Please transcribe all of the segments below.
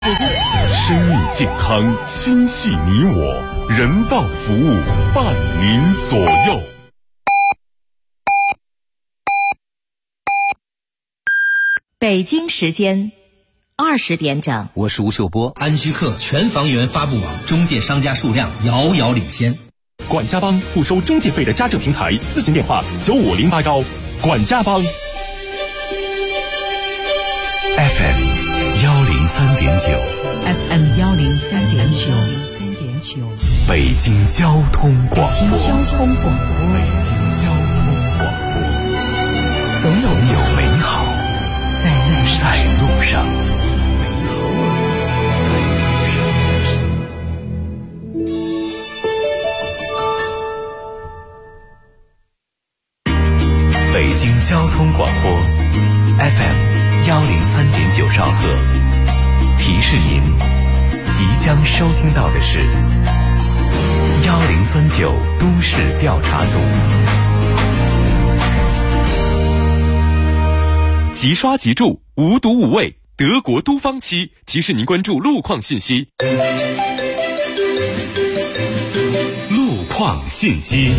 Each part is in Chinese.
生命健康，心系你我，人道服务伴您左右。 北京时间20点整， 我是吴秀波。 安居客全房源发布网中介商家数量遥遥领先。 管家帮不收中介费的家政平台，咨询电话95081。管家帮 FM 103.9， 北京交通广播，总有美好在路上。北京交通广播 FM 103.9兆赫，提示您即将收听到的是1039都市调查组。即刷即住，无毒无味，德国都芳漆提示您关注路况信息。路况信息。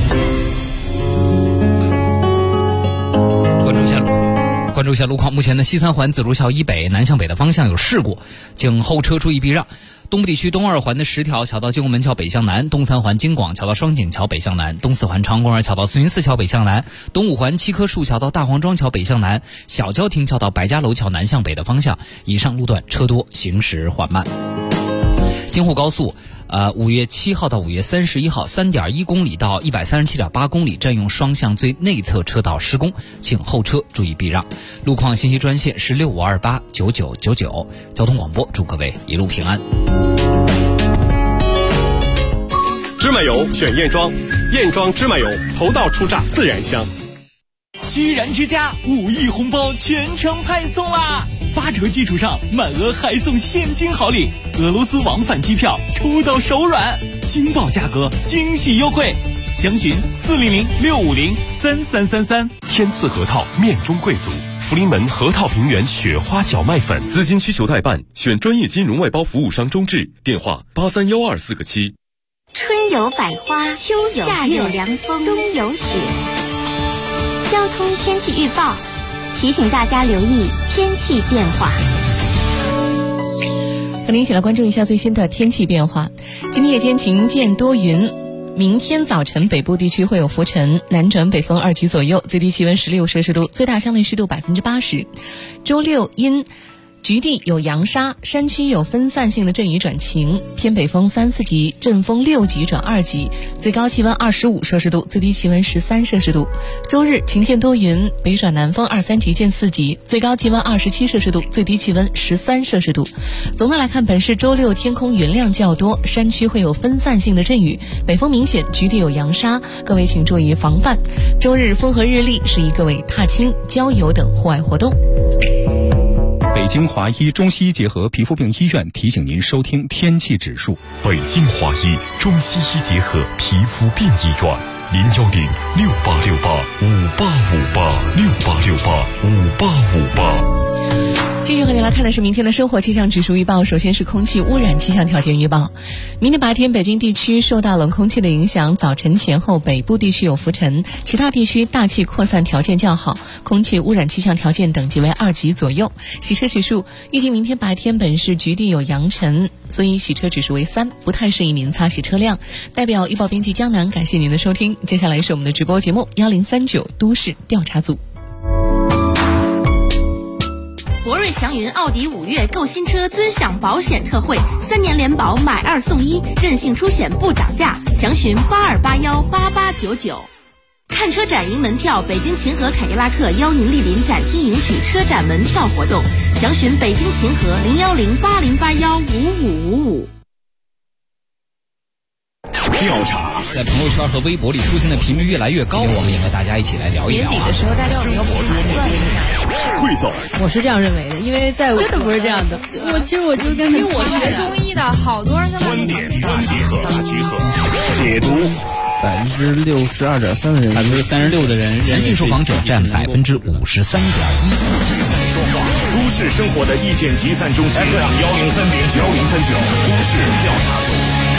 关注一下路况。目前的西三环紫竹桥以北南向北的方向有事故，请后车注意避让。东部地区东二环的10条桥到金拱门桥北向南，东三环京广桥到双井桥北向南，东四环长公园桥到四云寺桥北向南，东五环七棵树桥到大黄庄桥北向南，小郊亭桥到白家楼桥南向北的方向，以上路段车多，行驶缓慢。京沪高速5月7号到5月31号 3.1 公里到 137.8 公里占用双向最内侧车道施工，请后车注意避让。路况信息专线是65289999。交通广播祝各位一路平安。 芝麻油选燕庄，燕庄芝麻油头道初榨自然香。 居然之家5亿红包全程派送啦！8折基础上满额还送现金好礼，俄罗斯往返机票抽到手软，惊爆价格，惊喜优惠，详询400-650-3333。 天赐核桃面中贵族，福临门核桃平原雪花小麦粉。资金需求代办，选专业金融外包服务商中智，电话831247个7。 春有百花，秋有夏有凉风，冬有雪。交通天气预报提醒大家留意天气变化。 和您一起来关注一下最新的天气变化。今天夜间晴间多云，明天早晨北部地区会有浮尘，南转北风2级左右，最低气温16摄氏度，最大相对湿度80%。周六因局地有扬沙，山区有分散性的阵雨转晴，偏北风3、4级，阵风6级转2级，最高气温25摄氏度，最低气温13摄氏度。周日晴间多云，北转南风2、3级见4级，最高气温27摄氏度，最低气温13摄氏度。总的来看，本市周六天空云量较多，山区会有分散性的阵雨，北风明显，局地有扬沙，各位请注意防范。周日风和日丽，适宜各位踏青、郊游等户外活动。 北京华医中西医结合皮肤病医院提醒您收听天气指数。 北京华医中西医结合皮肤病医院，0868585858，68685858。 继续和您来看的是明天的生活气象指数预报。首先是空气污染气象条件预报。明天白天北京地区受到冷空气的影响，早晨前后北部地区有浮尘，其他地区大气扩散条件较好，空气污染气象条件等级为2级左右。洗车指数预计明天白天本市局地有扬尘，所以洗车指数为3，不太适宜您擦洗车辆。代表预报编辑江南感谢您的收听，接下来是我们的直播节目1039都市调查组。 博瑞祥云奥迪5月购新车尊享保险特惠，3年联保买2送1，任性出险不涨价，详询82818899。看车展赢门票，北京秦河凯迪拉克邀您莅临展厅赢取车展门票活动，详询北京秦河01080815555。 调查在朋友圈和微博里出现的频率越来越高，我们也和大家一起来聊一聊。 年底的时候，大家有一个盘算一下。 汇总， 我是这样认为的，因为在真的不是这样的。我就跟因为我学中医的，好多人他们观点大集合，解读。 62.3%的人 ，36%的人，男性受访者占53.1%。 都市生活的意见集散中心 FM 103.9都市调查组。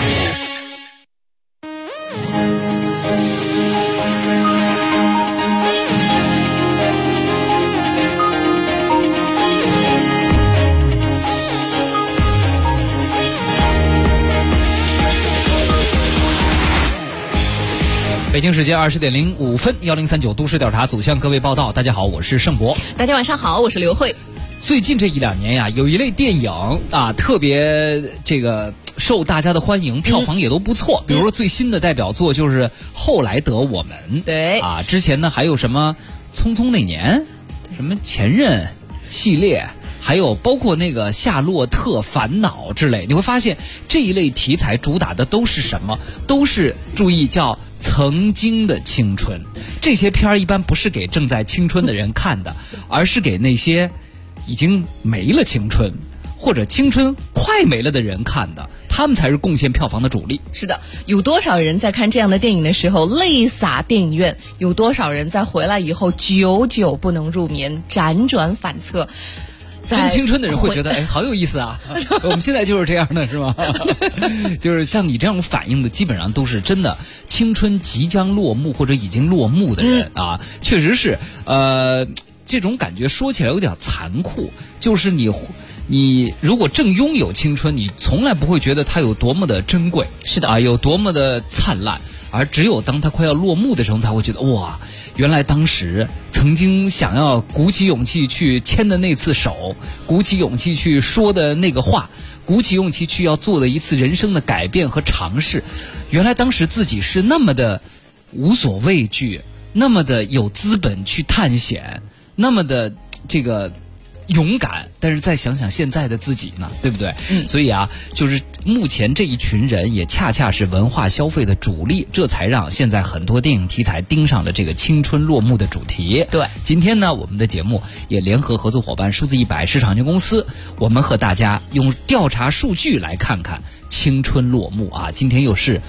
北京时间20点05分，1039都市调查组向各位报道。大家好，我是盛博。 大家晚上好，我是刘慧。 最近这1-2年呀，有一类电影啊，特别受大家的欢迎，票房也都不错。比如说最新的代表作就是《后来的我们》， 对啊，之前呢还有什么《匆匆那年》、什么《前任》系列。还有包括那个《夏洛特烦恼》之类，你会发现这一类题材主打的都是什么？都是注意叫曾经的青春。这些片儿一般不是给正在青春的人看的，而是给那些已经没了青春或者青春快没了的人看的，他们才是贡献票房的主力。 是的，有多少人在看这样的电影的时候泪洒电影院？有多少人在回来以后久久不能入眠，辗转反侧？ 真青春的人会觉得，哎，好有意思啊！我们现在就是这样的，是吗？就是像你这样反应的，基本上都是真的青春即将落幕或者已经落幕的人啊。确实是，这种感觉说起来有点残酷，就是你如果正拥有青春，你从来不会觉得它有多么的珍贵， 是的啊，有多么的灿烂，而只有当它快要落幕的时候，才会觉得哇。原来当时曾经想要鼓起勇气去牵的那次手，鼓起勇气去说的那个话，鼓起勇气去要做的一次人生的改变和尝试，原来当时自己是那么的无所畏惧，那么的有资本去探险，那么的勇敢。但是再想想现在的自己呢，对不对？所以啊，就是目前这一群人也恰恰是文化消费的主力，这才让现在很多电影题材盯上了这个青春落幕的主题。 对， 今天呢，我们的节目也联合合作伙伴数字100市场有限公司，我们和大家用调查数据来看看青春落幕啊。今天又是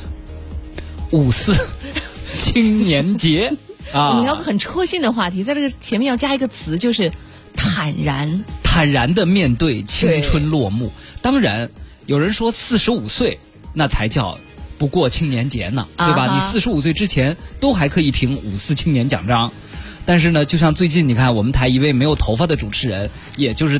54青年节啊， 我们要个很戳心的话题，在这个前面要加一个词，就是坦然的面对青春落幕。当然有人说45岁那才叫不过青年节呢，对吧？你45岁之前都还可以评54青年奖章。但是呢，就像最近你看我们台一位没有头发的主持人，也就是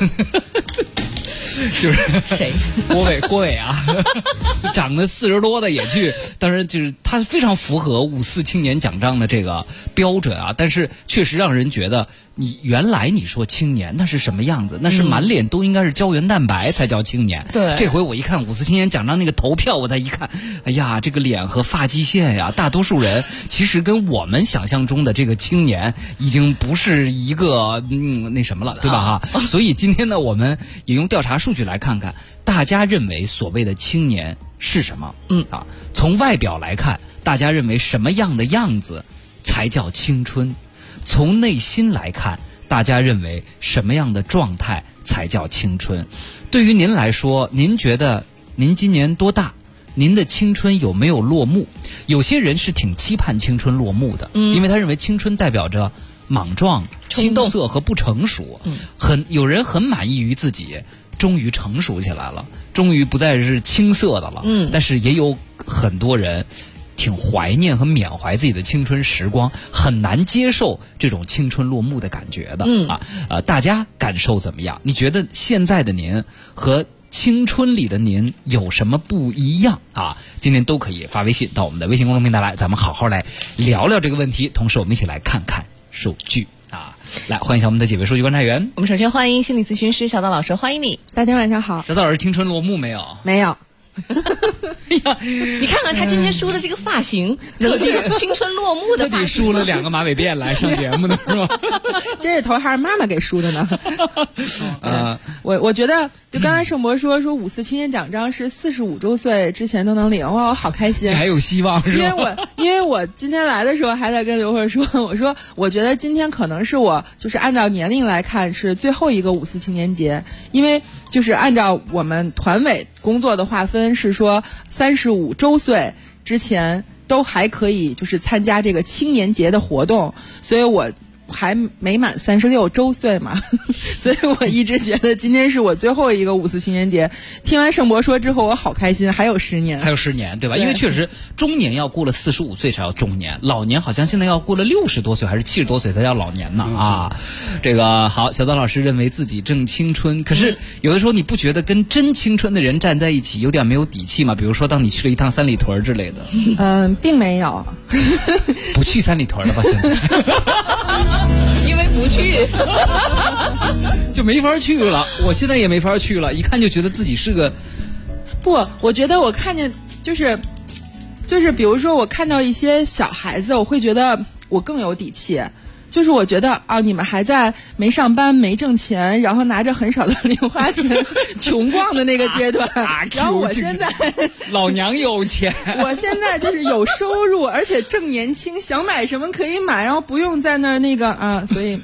就是谁？ 郭伟啊，长得40多的也去，当然就是他非常符合54青年奖章的这个标准啊，但是确实让人觉得你原来你说青年那是什么样子？那是满脸都应该是胶原蛋白才叫青年。 对， 这回我一看54青年奖章那个投票，我再一看，哎呀，这个脸和发际线呀，大多数人其实跟我们想象中的这个青年已经不是一个那什么了，对吧？所以今天呢，我们也用调查数据来看看大家认为所谓的青年是什么。从外表来看，大家认为什么样的样子才叫青春？从内心来看，大家认为什么样的状态才叫青春？对于您来说，您觉得您今年多大？您的青春有没有落幕？有些人是挺期盼青春落幕的，因为他认为青春代表着莽撞、青涩和不成熟。有人很满意于自己终于成熟起来了，终于不再是青涩的了。但是也有很多人挺怀念和缅怀自己的青春时光，很难接受这种青春落幕的感觉的。大家感受怎么样？你觉得现在的您和青春里的您有什么不一样啊？今天都可以发微信到我们的微信公众平台来，咱们好好来聊聊这个问题。同时我们一起来看看数据啊！来，欢迎一下我们的几位数据观察员。 我们首先欢迎心理咨询师小道老师，欢迎你。 大家晚上好。 小道老师，青春落幕没有？ 没有。 你看看他今天梳的这个发型，特别青春落幕的发型， 特地梳了2个马尾辫来上节目的是吗？ 这头还是妈妈给梳的呢。我觉得就刚才盛博说54青年奖章是45周岁之前都能领，哇，我好开心， 还有希望是吧？ 因为我今天来的时候还在跟刘慧说，我觉得今天可能是我就是按照年龄来看是最后一个54青年节，因为就是按照我们团委工作的划分是说35周岁之前都还可以就是参加这个青年节的活动，所以我还没满36周岁嘛，所以我一直觉得今天是我最后一个54青年节。听完盛博说之后，我好开心，还有10年， 还有10年，对吧？因为确实中年要过了45岁才叫中年，老年好像现在要过了60多岁还是70多岁才叫老年呢啊。这个好，小刀老师认为自己正青春，可是有的时候你不觉得跟真青春的人站在一起有点没有底气吗？比如说当你去了一趟三里屯之类的。 并没有。 不去三里屯了吧？现在因为不去就没法去了，我现在也没法去了，一看就觉得自己是个不，我觉得我看见就是比如说我看到一些小孩子，我会觉得我更有底气。就是我觉得啊，你们还在没上班没挣钱，然后拿着很少的零花钱穷逛的那个阶段，然后我现在老娘有钱， 我现在就是有收入，而且正年轻，想买什么可以买，然后不用在那儿那个啊，所以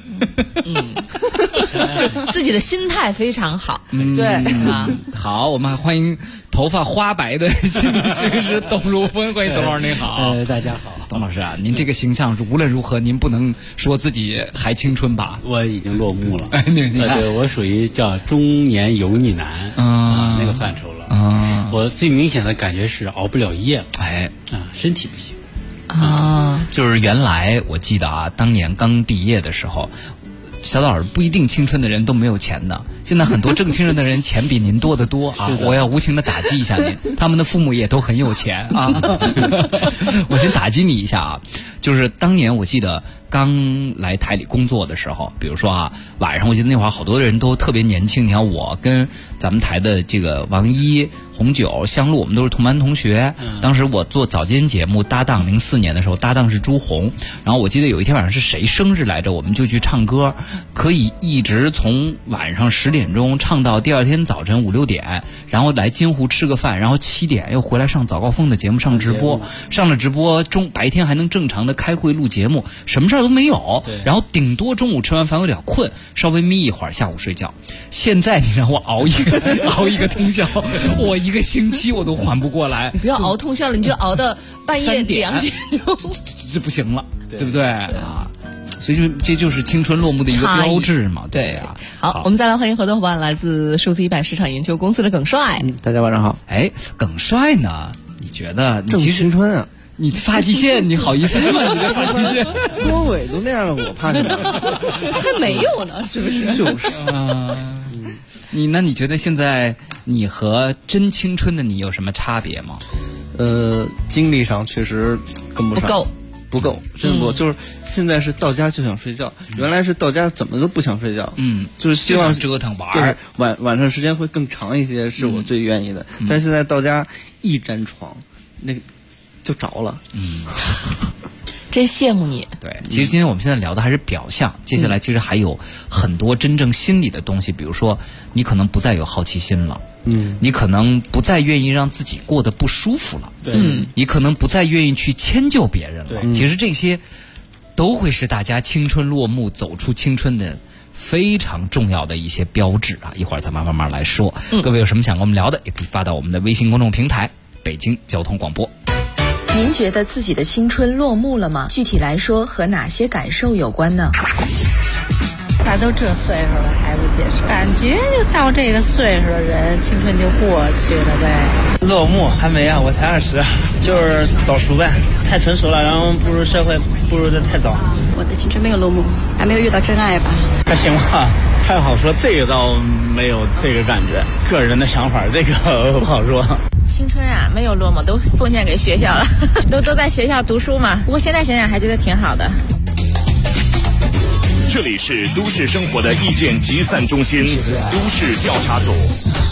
自己的心态非常好。 对啊， 好，我们还欢迎头发花白的心理咨询师董如芬，欢迎董老师，您好。 大家好。 董老师啊，您这个形象无论如何，您不能说自己还青春吧？ 我已经落幕了。 你看， 对，我属于叫中年油腻男那个范畴了。我最明显的感觉是熬不了夜了，身体不行就是原来我记得啊，当年刚毕业的时候，小岛不一定青春的人都没有钱的，现在很多正青春的人钱比您多得多啊！我要无情的打击一下您，他们的父母也都很有钱啊！我先打击你一下啊，就是当年我记得刚来台里工作的时候，比如说啊，晚上我记得那会儿好多人都特别年轻，你看我跟咱们台的这个王一、红九、香露，我们都是同班同学。当时我做早间节目搭档，04年的时候搭档是朱红，然后我记得有一天晚上是谁生日来着，我们就去唱歌，可以一直从晚上10点钟唱到第二天早晨5、6点，然后来金湖吃个饭，然后7点又回来上早高峰的节目，上直播，上了直播白天还能正常的开会录节目，什么事儿都没有，然后顶多中午吃完饭有点困，稍微眯一会儿，下午睡觉。现在你让我熬一个通宵，我1个星期我都缓不过来。 你不要熬通宵了，你就熬到半夜2点这不行了，对不对啊？所以这就是青春落幕的一个标志嘛，对啊。 好，我们再来欢迎合作伙伴，来自数字100市场研究公司的耿帅。 大家晚上好。 哎，耿帅呢？你觉得你正青春啊？ 你发际线，你好意思吗？你的发际线， 郭伟都那样了，我怕什么？ 他还没有呢，是不是？ 就是你觉得现在你和真青春的你有什么差别吗？ 精力上确实跟不上，不够，真不就是现在是到家就想睡觉，原来是到家怎么都不想睡觉，就是希望折腾玩， 晚上时间会更长一些，是我最愿意的。但是现在到家一沾床，那个就着了。 真羡慕你。 对，其实今天我们现在聊的还是表象，接下来其实还有很多真正心理的东西，比如说你可能不再有好奇心了，你可能不再愿意让自己过得不舒服了，你可能不再愿意去迁就别人了。其实这些都会是大家青春落幕、走出青春的非常重要的一些标志啊！一会儿咱们慢慢来说。各位有什么想跟我们聊的，也可以发到我们的微信公众平台北京交通广播。 您觉得自己的青春落幕了吗？具体来说，和哪些感受有关呢？ 咋都这岁数了还不接受？感觉就到这个岁数的人，青春就过去了呗。 落幕还没啊，我才20，就是早熟呗，太成熟了，然后步入社会步入的太早。 我的青春没有落幕，还没有遇到真爱吧？ 还行吧，太好说，这个倒没有这个感觉，个人的想法这个不好说。 青春啊，没有落寞，都奉献给学校了，都在学校读书嘛。不过现在想想还觉得挺好的。 这里是都市生活的意见集散中心，都市调查组。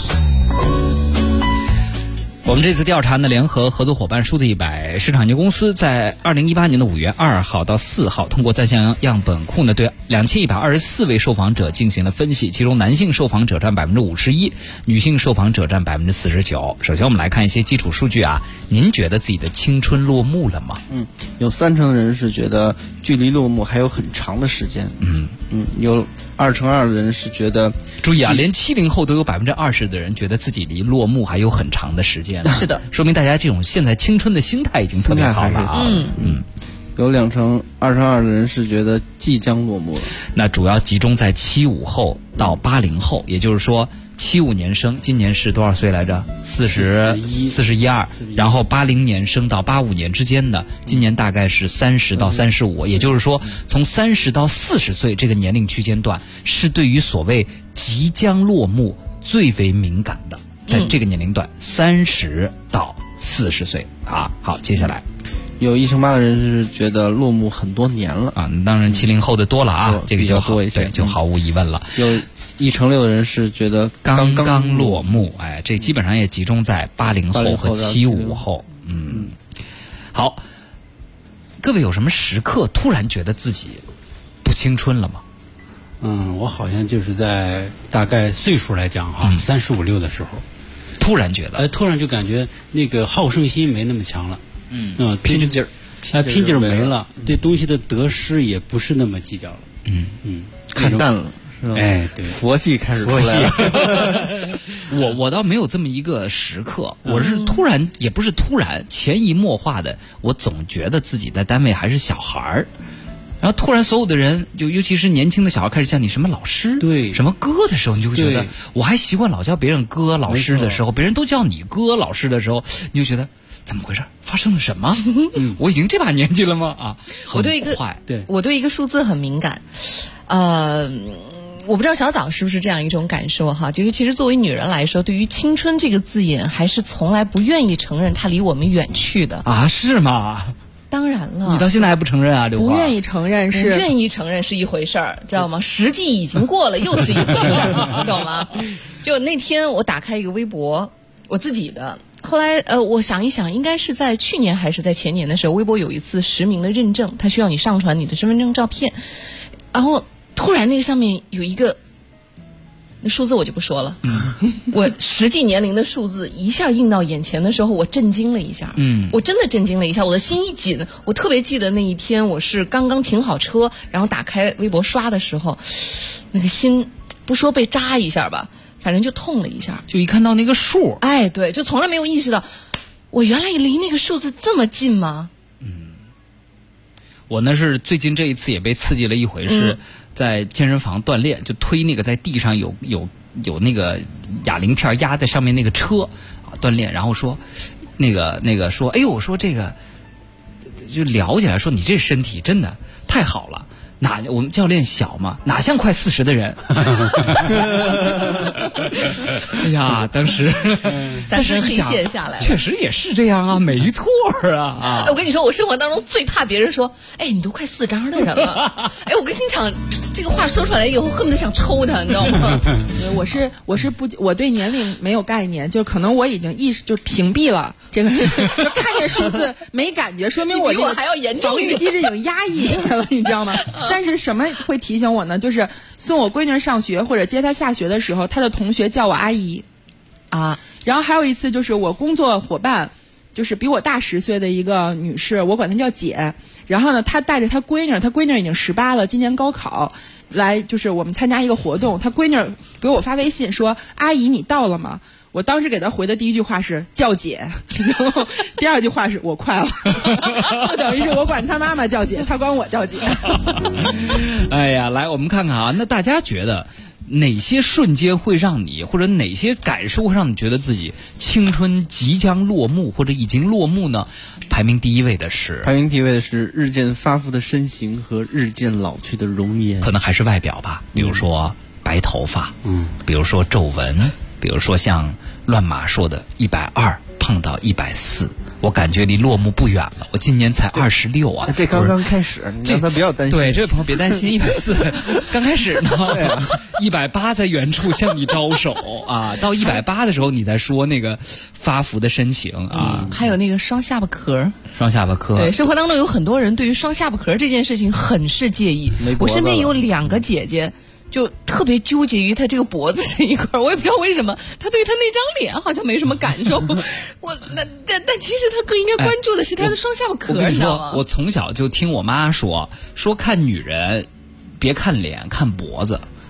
我们这次调查呢，联合合作伙伴数字100市场研究公司，在2018年的5月2号到4号，通过在线样本库呢，对2124位受访者进行了分析，其中男性受访者占51%，女性受访者占49%。首先，我们来看一些基础数据啊。您觉得自己的青春落幕了吗？ 有30%人是觉得距离落幕还有很长的时间。有2%的人是觉得， 注意啊，连70后都有20%的人觉得自己离落幕还有很长的时间。 是的， 说明大家这种现在青春的心态已经特别好了啊。 有2成22%的人是觉得即将落幕了。 那主要集中在75后到80后，也就是说75年生，今年是多少岁来着？41、然后80年生到85年之间的，今年大概是30到35，也就是说从30到40岁这个年龄区间段是对于所谓即将落幕最为敏感的，在这个年龄段30到40岁啊。好，接下来有1成8的人是觉得落幕很多年了啊，当然70后的多了啊，这个就好一些，对，就毫无疑问了。 有1成6的人是觉得刚刚落幕，哎，这基本上也集中在80后和75后。好，各位有什么时刻突然觉得自己不青春了吗？ 我好像就是在大概岁数来讲哈，35、6的时候， 突然觉得， 突然就感觉那个好胜心没那么强了，拼劲儿没了，对东西的得失也不是那么计较了， 看淡了。 哎，对， 佛系开始出来了。 我倒没有这么一个时刻，我是突然，也不是突然，潜移默化的，我总觉得自己在单位还是小孩儿。然后突然所有的人，就尤其是年轻的小孩开始叫你什么老师， 对， 什么哥的时候，你就会觉得，我还习惯老叫别人哥老师的时候，别人都叫你哥老师的时候，你就觉得怎么回事？发生了什么？我已经这把年纪了吗？啊， 我对一个数字很敏感，我不知道小枣是不是这样一种感受哈，就是其实作为女人来说，对于青春这个字眼，还是从来不愿意承认它离我们远去的啊？是吗？ 当然了， 你到现在还不承认啊？ 不愿意承认是不愿意承认是一回事儿，知道吗？实际已经过了，又是一回事儿，你懂吗？就那天我打开一个微博，我自己的。后来我想一想，应该是在去年还是在前年的时候，微博有一次实名的认证，它需要你上传你的身份证照片，然后突然那个上面有一个那数字我就不说了，我实际年龄的数字一下映到眼前的时候，我震惊了一下，我真的震惊了一下，我的心一紧。我特别记得那一天，我是刚刚停好车，然后打开微博刷的时候，那个心不说被扎一下吧，反正就痛了一下， 就一看到那个数， 哎，对，就从来没有意识到我原来离那个数字这么近吗？ 我呢是最近这一次也被刺激了一回，是在健身房锻炼，就推那个在地上有那个哑铃片压在上面那个车啊锻炼，然后说那个说，哎呦，我说这个就聊起来说你这身体真的太好了。我们教练小嘛，哪像快40的人？哎呀，当时 3根黑线下来了， 确实也是这样啊，没错啊！ 我跟你说，我生活当中最怕别人说：“哎，你都快4张的人了。”哎，我跟你讲，这个话说出来以后，恨不得想抽他，你知道吗？ 我对年龄没有概念，就可能我已经就屏蔽了这个，就看见数字没感觉，说明我比我还要严重， 防御机制已经压抑下来了，你知道吗？但是什么会提醒我呢？就是送我闺女上学或者接她下学的时候，她的同学叫我阿姨啊。然后还有一次就是我工作伙伴，就是比我大10岁的一个女士，我管她叫姐。然后呢，她带着她闺女已经18了，今年高考来，就是我们参加一个活动。她闺女给我发微信说：“阿姨，你到了吗？”我当时给她回的第一句话是叫姐，然后第二句话是我快了，就等于是我管她妈妈叫姐，她管我叫姐。 哎呀，来我们看看啊，那大家觉得哪些瞬间会让你，或者哪些感受会让你觉得自己青春即将落幕或者已经落幕呢？排名第一位的是日渐发福的身形和日渐老去的容颜， 可能还是外表吧，比如说白头发，比如说皱纹，比如说像乱马说的120胖到140，我感觉离落幕不远了。我今年才26啊， 这刚刚开始，你让他不要担心。 对，这位朋友别担心，140刚开始呢，180在远处向你招手啊，到180的时候你再说那个发福的身形啊， 还有那个双下巴壳。对，生活当中有很多人对于双下巴壳这件事情很是介意。我身边有2个姐姐。就特别纠结于他这个脖子这一块，我也不知道为什么，他对他那张脸好像没什么感受。但其实他更应该关注的是他的双下巴壳，你知道吗？ 我从小就听我妈说看女人别看脸，看脖子。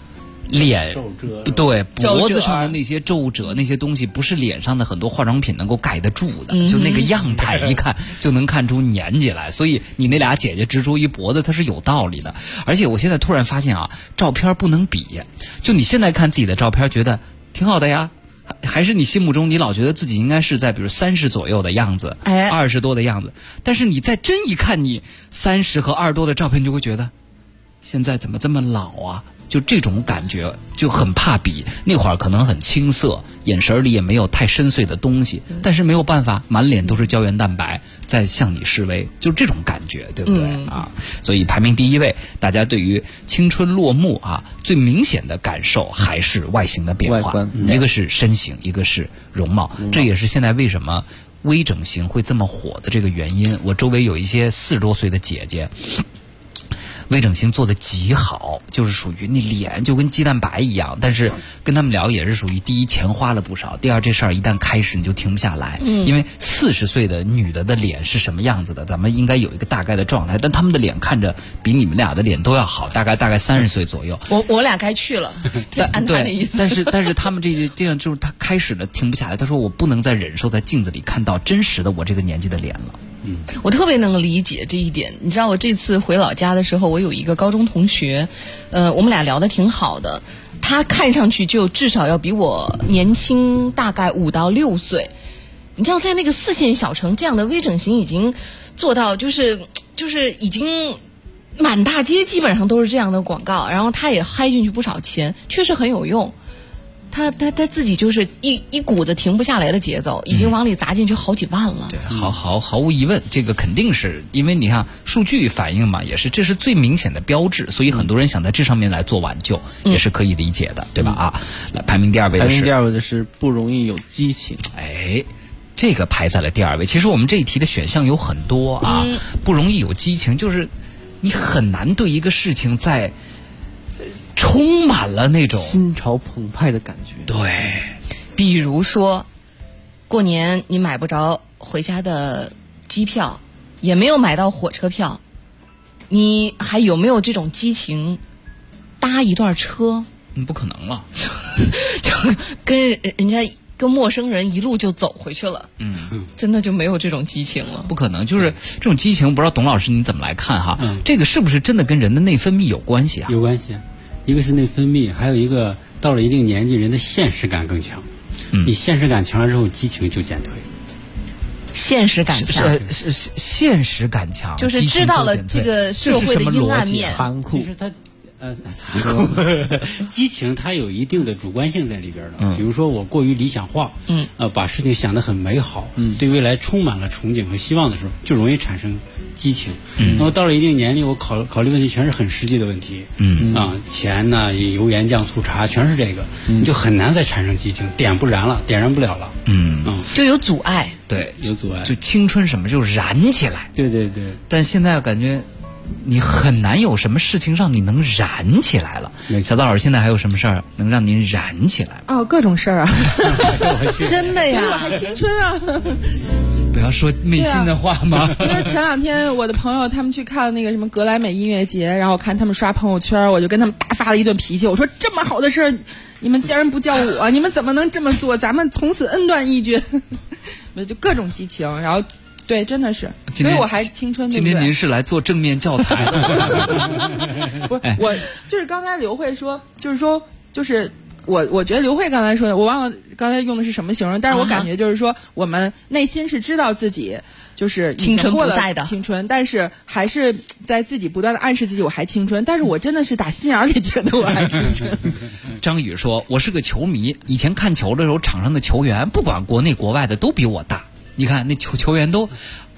脸对脖子上的那些皱褶那些东西，不是脸上的很多化妆品能够盖得住的，就那个样态一看就能看出年纪来。所以你那俩姐姐执着于脖子，它是有道理的。而且我现在突然发现啊，照片不能比，就你现在看自己的照片觉得挺好的呀，还是你心目中你老觉得自己应该是在比如30左右的样子，20多的样子，但是你再真一看你30和20多的照片，你就会觉得现在怎么这么老啊？就这种感觉就很怕比。那会儿可能很青涩，眼神里也没有太深邃的东西，但是没有办法，满脸都是胶原蛋白在向你示威，就这种感觉，对不对啊？所以排名第1位，大家对于青春落幕啊，最明显的感受还是外形的变化，一个是身形，一个是容貌，这也是现在为什么微整形会这么火的这个原因。我周围有一些40多岁的姐姐，微整形做得极好，就是属于那脸就跟鸡蛋白一样，但是跟他们聊也是属于第一钱花了不少，第二这事儿一旦开始你就停不下来，因为40岁的女的的脸是什么样子的，咱们应该有一个大概的状态，但他们的脸看着比你们俩的脸都要好，大概30岁左右。 我俩该去了，按他的意思。 但是他们这样就是他开始了停不下来，他说我不能再忍受在镜子里看到真实的我这个年纪的脸了。 我特别能理解这一点。你知道我这次回老家的时候，我有一个高中同学，我们俩聊得挺好的，他看上去就至少要比我年轻大概5到6岁。你知道在那个4线小城，这样的微整形已经做到就是已经满大街基本上都是这样的广告，然后他也嗨进去不少钱，确实很有用。他自己就是一股子停不下来的节奏，已经往里砸进去好几万了。 对，毫无疑问，这个肯定是因为你看数据反映嘛，也是这是最明显的标志，所以很多人想在这上面来做挽救，也是可以理解的，对吧？啊，来排名第2位的是不容易有激情。 哎，这个排在了第2位。其实我们这一题的选项有很多啊，不容易有激情，就是你很难对一个事情在充满了那种心潮澎湃的感觉。 对， 比如说过年你买不着回家的机票，也没有买到火车票，你还有没有这种激情搭一段车？ 不可能了就跟人家跟陌生人一路就走回去了，真的就没有这种激情了。 不可能，就是这种激情，不知道董老师你怎么来看哈？这个是不是真的跟人的内分泌有关系啊？ 有关系，一个是内分泌，还有一个到了一定年纪，人的现实感更强。你现实感强了之后，激情就减退。 现实感强是现实感强， 就是知道了这个社会的阴暗面， 残酷。 其实它残酷，激情它有一定的主观性在里边的。比如说我过于理想化，把事情想得很美好，对未来充满了憧憬和希望的时候，就容易产生激情。那么到了一定年龄，我考虑问题全是很实际的问题，钱呢，油盐酱醋茶全是这个，你就很难再产生激情，点燃不了了， 就有阻碍。 对， 有阻碍。 就青春什么就燃起来， 对对对。 但现在感觉你很难有什么事情让你能燃起来了。小道老师，现在还有什么事儿能让您燃起来？ 各种事儿啊， 真的呀， 我还青春啊。 不要说昧心的话嘛。 因为前2天我的朋友他们去看那个什么格莱美音乐节，然后看他们刷朋友圈，我就跟他们大发了一顿脾气。我说这么好的事儿，你们竟然不叫我，你们怎么能这么做？咱们从此恩断义绝。就各种激情，然后对，真的是，所以我还青春。 今天您是来做正面教材的。 不是，我就是刚才刘慧说，就是我觉得刘慧刚才说的，我忘了刚才用的是什么形容，但是我感觉就是说，我们内心是知道自己就是青春不在的青春，但是还是在自己不断的暗示自己我还青春，但是我真的是打心眼里觉得我还青春。 张宇说，我是个球迷，以前看球的时候，场上的球员不管国内国外的都比我大，你看那球员都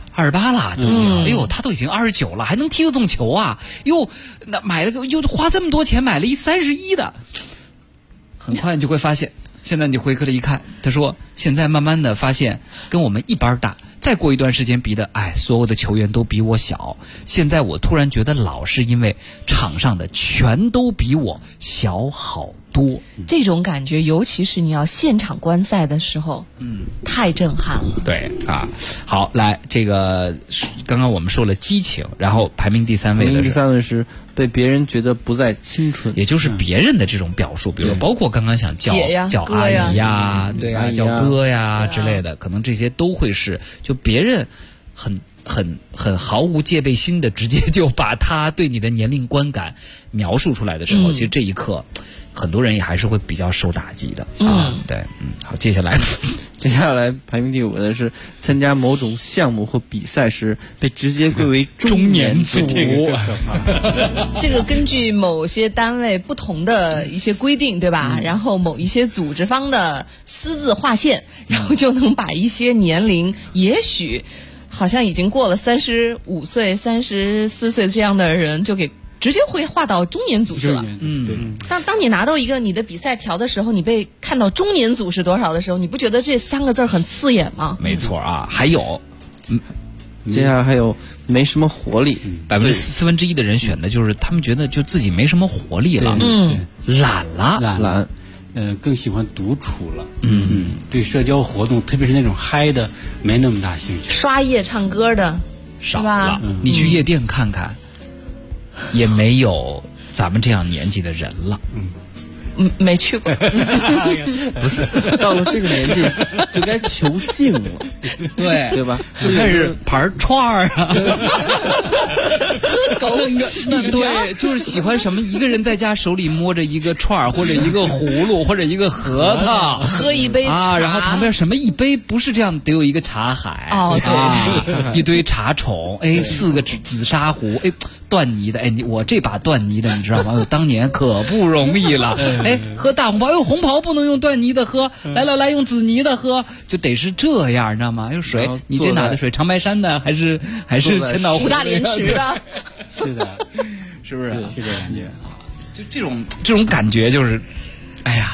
28了，都已经，哎呦，他都已经29了，还能踢得动球啊？又那买了个，又花这么多钱买了一31的，很快你就会发现，现在你回过来一看，他说现在慢慢的发现跟我们一般大，再过一段时间比的，所有的球员都比我小。现在我突然觉得老，是因为场上的全都比我小好多。 这种感觉，尤其是你要现场观赛的时候，太震撼了。 对啊，好，来，这个刚刚我们说了激情，然后排名第3位的， 第3位是被别人觉得不再青春， 也就是别人的这种表述，比如包括刚刚想叫阿姨呀，对啊，叫哥呀之类的，可能这些都会是就别人很毫无戒备心的，直接就把他对你的年龄观感描述出来的时候，其实这一刻，很多人也还是会比较受打击的。对，好，接下来排名第5的是参加某种项目或比赛时被直接归为中年组。 这个根据某些单位不同的一些规定，对吧？然后某一些组织方的私自划线，然后就能把一些年龄，也许好像已经过了35岁、34岁这样的人，就给直接会划到中年组去了。当你拿到一个你的比赛条的时候，你被看到中年组是多少的时候，你不觉得这3个字很刺眼吗？ 没错啊，还有， 接下来还有没什么活力 ，1/4的人选的就是他们觉得就自己没什么活力了，懒。 更喜欢独处了，对社交活动，特别是那种嗨的，没那么大兴趣。 刷夜唱歌的少了，你去夜店看看，也没有咱们这样年纪的人了。 没去过。 不是，到了这个年纪就该求静了，对吧？ 就开始盘串儿啊， 喝枸杞。 对，就是喜欢什么，一个人在家手里摸着一个串儿，或者一个葫芦，或者一个核桃， 喝一杯茶， 然后旁边什么一杯不是这样，得有一个茶海，一堆茶宠，4个紫砂壶，断泥的，我这把断泥的你知道吗？当年可不容易了。喝大红袍，红袍不能用断泥的喝，来用紫泥的喝，就得是这样，你知道吗？有水，你这哪的水？长白山的还是千岛湖？ 五大连池的？ 是的， 是不是？ 是这感觉。 就这种感觉，就是，哎呀，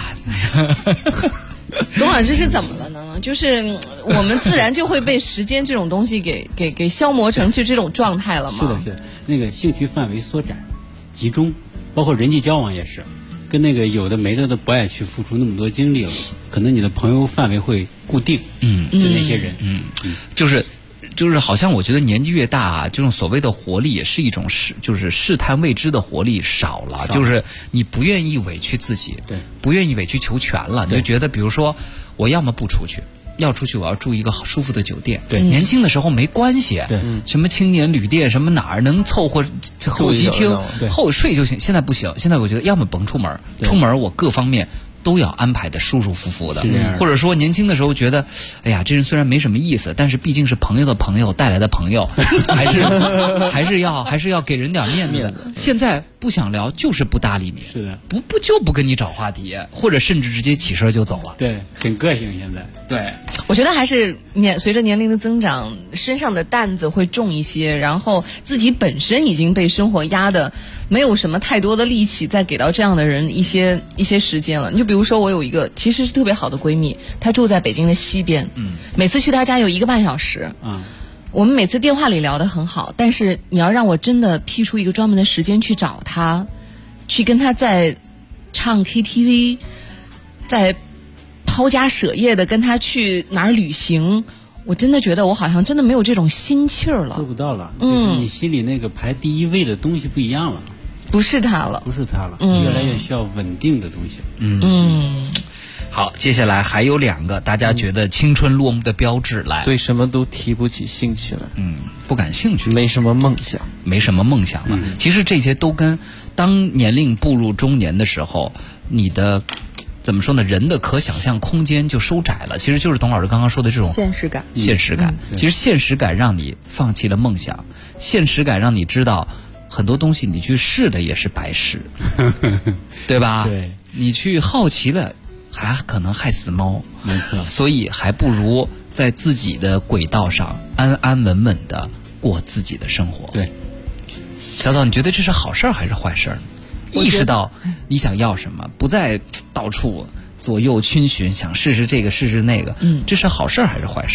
董老师是怎么了呢？就是我们自然就会被时间这种东西给消磨成就这种状态了吗？ 是的，那个兴趣范围缩窄、集中，包括人际交往也是。跟那个有的没的都不爱去付出那么多精力了，可能你的朋友范围会固定，就那些人， 就是好像我觉得年纪越大啊，这种所谓的活力也是一种就是试探未知的活力少了，就是你不愿意委屈自己， 对， 不愿意委曲求全了，你就觉得比如说我要么不出去。要出去，我要住一个好舒服的酒店。 对， 年轻的时候没关系。 对， 什么青年旅店，什么哪儿能凑合候机厅，后睡就行。现在不行，现在我觉得要么甭出门，出门我各方面都要安排的舒舒服服的。或者说年轻的时候觉得，哎呀，这人虽然没什么意思，但是毕竟是朋友的朋友带来的朋友，还是要给人点面子的。现在不想聊，就是不搭理你。 是的， 不跟你找话题，或者甚至直接起身就走了。 对，很个性现在。 对， 我觉得还是随着年龄的增长，身上的担子会重一些，然后自己本身已经被生活压得没有什么太多的力气再给到这样的人一些时间了。你就比如说我有一个其实是特别好的闺蜜，她住在北京的西边，每次去她家有1个半小时，我们每次电话里聊得很好，但是你要让我真的批出一个专门的时间去找她，去跟她在唱 KTV， 在抛家舍业的跟她去哪儿旅行，我真的觉得我好像真的没有这种心气儿了， 做不到了。就是你心里那个排第1位的东西不一样了， 不是它了， 越来越需要稳定的东西。 好，接下来还有2个大家觉得青春落幕的标志，来， 对什么都提不起兴趣来， 不感兴趣， 没什么梦想了。其实这些都跟当年龄步入中年的时候，你的怎么说呢？人的可想象空间就收窄了。其实就是董老师刚刚说的这种现实感。 其实现实感让你放弃了梦想，现实感让你知道很多东西你去试的也是白试，对吧？ 对， 你去好奇了。还可能害死猫， 没错， 所以还不如在自己的轨道上安安稳稳的过自己的生活。 对， 小枣，你觉得这是好事还是坏事？意识到你想要什么，不再到处左右逡巡，想试试这个试试那个，这是好事还是坏事？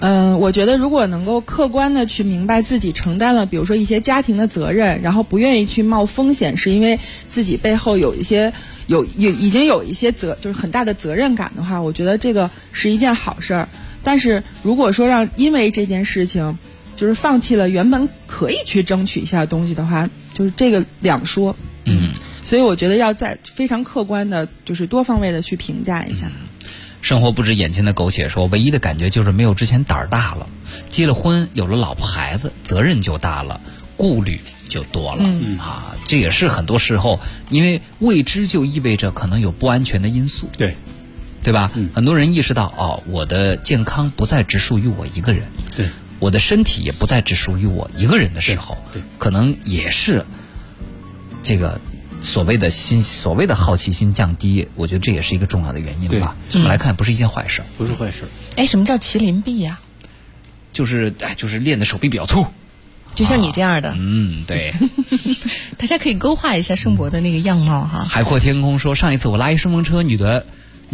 我觉得如果能够客观的去明白自己承担了，比如说一些家庭的责任，然后不愿意去冒风险，是因为自己背后已经有一些就是很大的责任感的话，我觉得这个是一件好事儿。但是如果说因为这件事情，就是放弃了原本可以去争取一下东西的话，就是这个两说。所以我觉得要在非常客观的，就是多方位的去评价一下。 生活不止眼前的苟且，说唯一的感觉就是没有之前胆儿大了，结了婚有了老婆孩子，责任就大了，顾虑就多了。这也是很多时候，因为未知就意味着可能有不安全的因素，对吧？很多人意识到我的健康不再只属于我一个人， 对， 我的身体也不再只属于我一个人的时候，可能也是这个所谓的好奇心降低，我觉得这也是一个重要的原因吧。这么来看，不是一件坏事， 不是坏事。 什么叫麒麟臂呀？ 就是练的手臂比较粗， 就像你这样的。 对。 大家可以勾画一下盛博的那个样貌哈。 海阔天空说，上一次我拉一顺风车，女的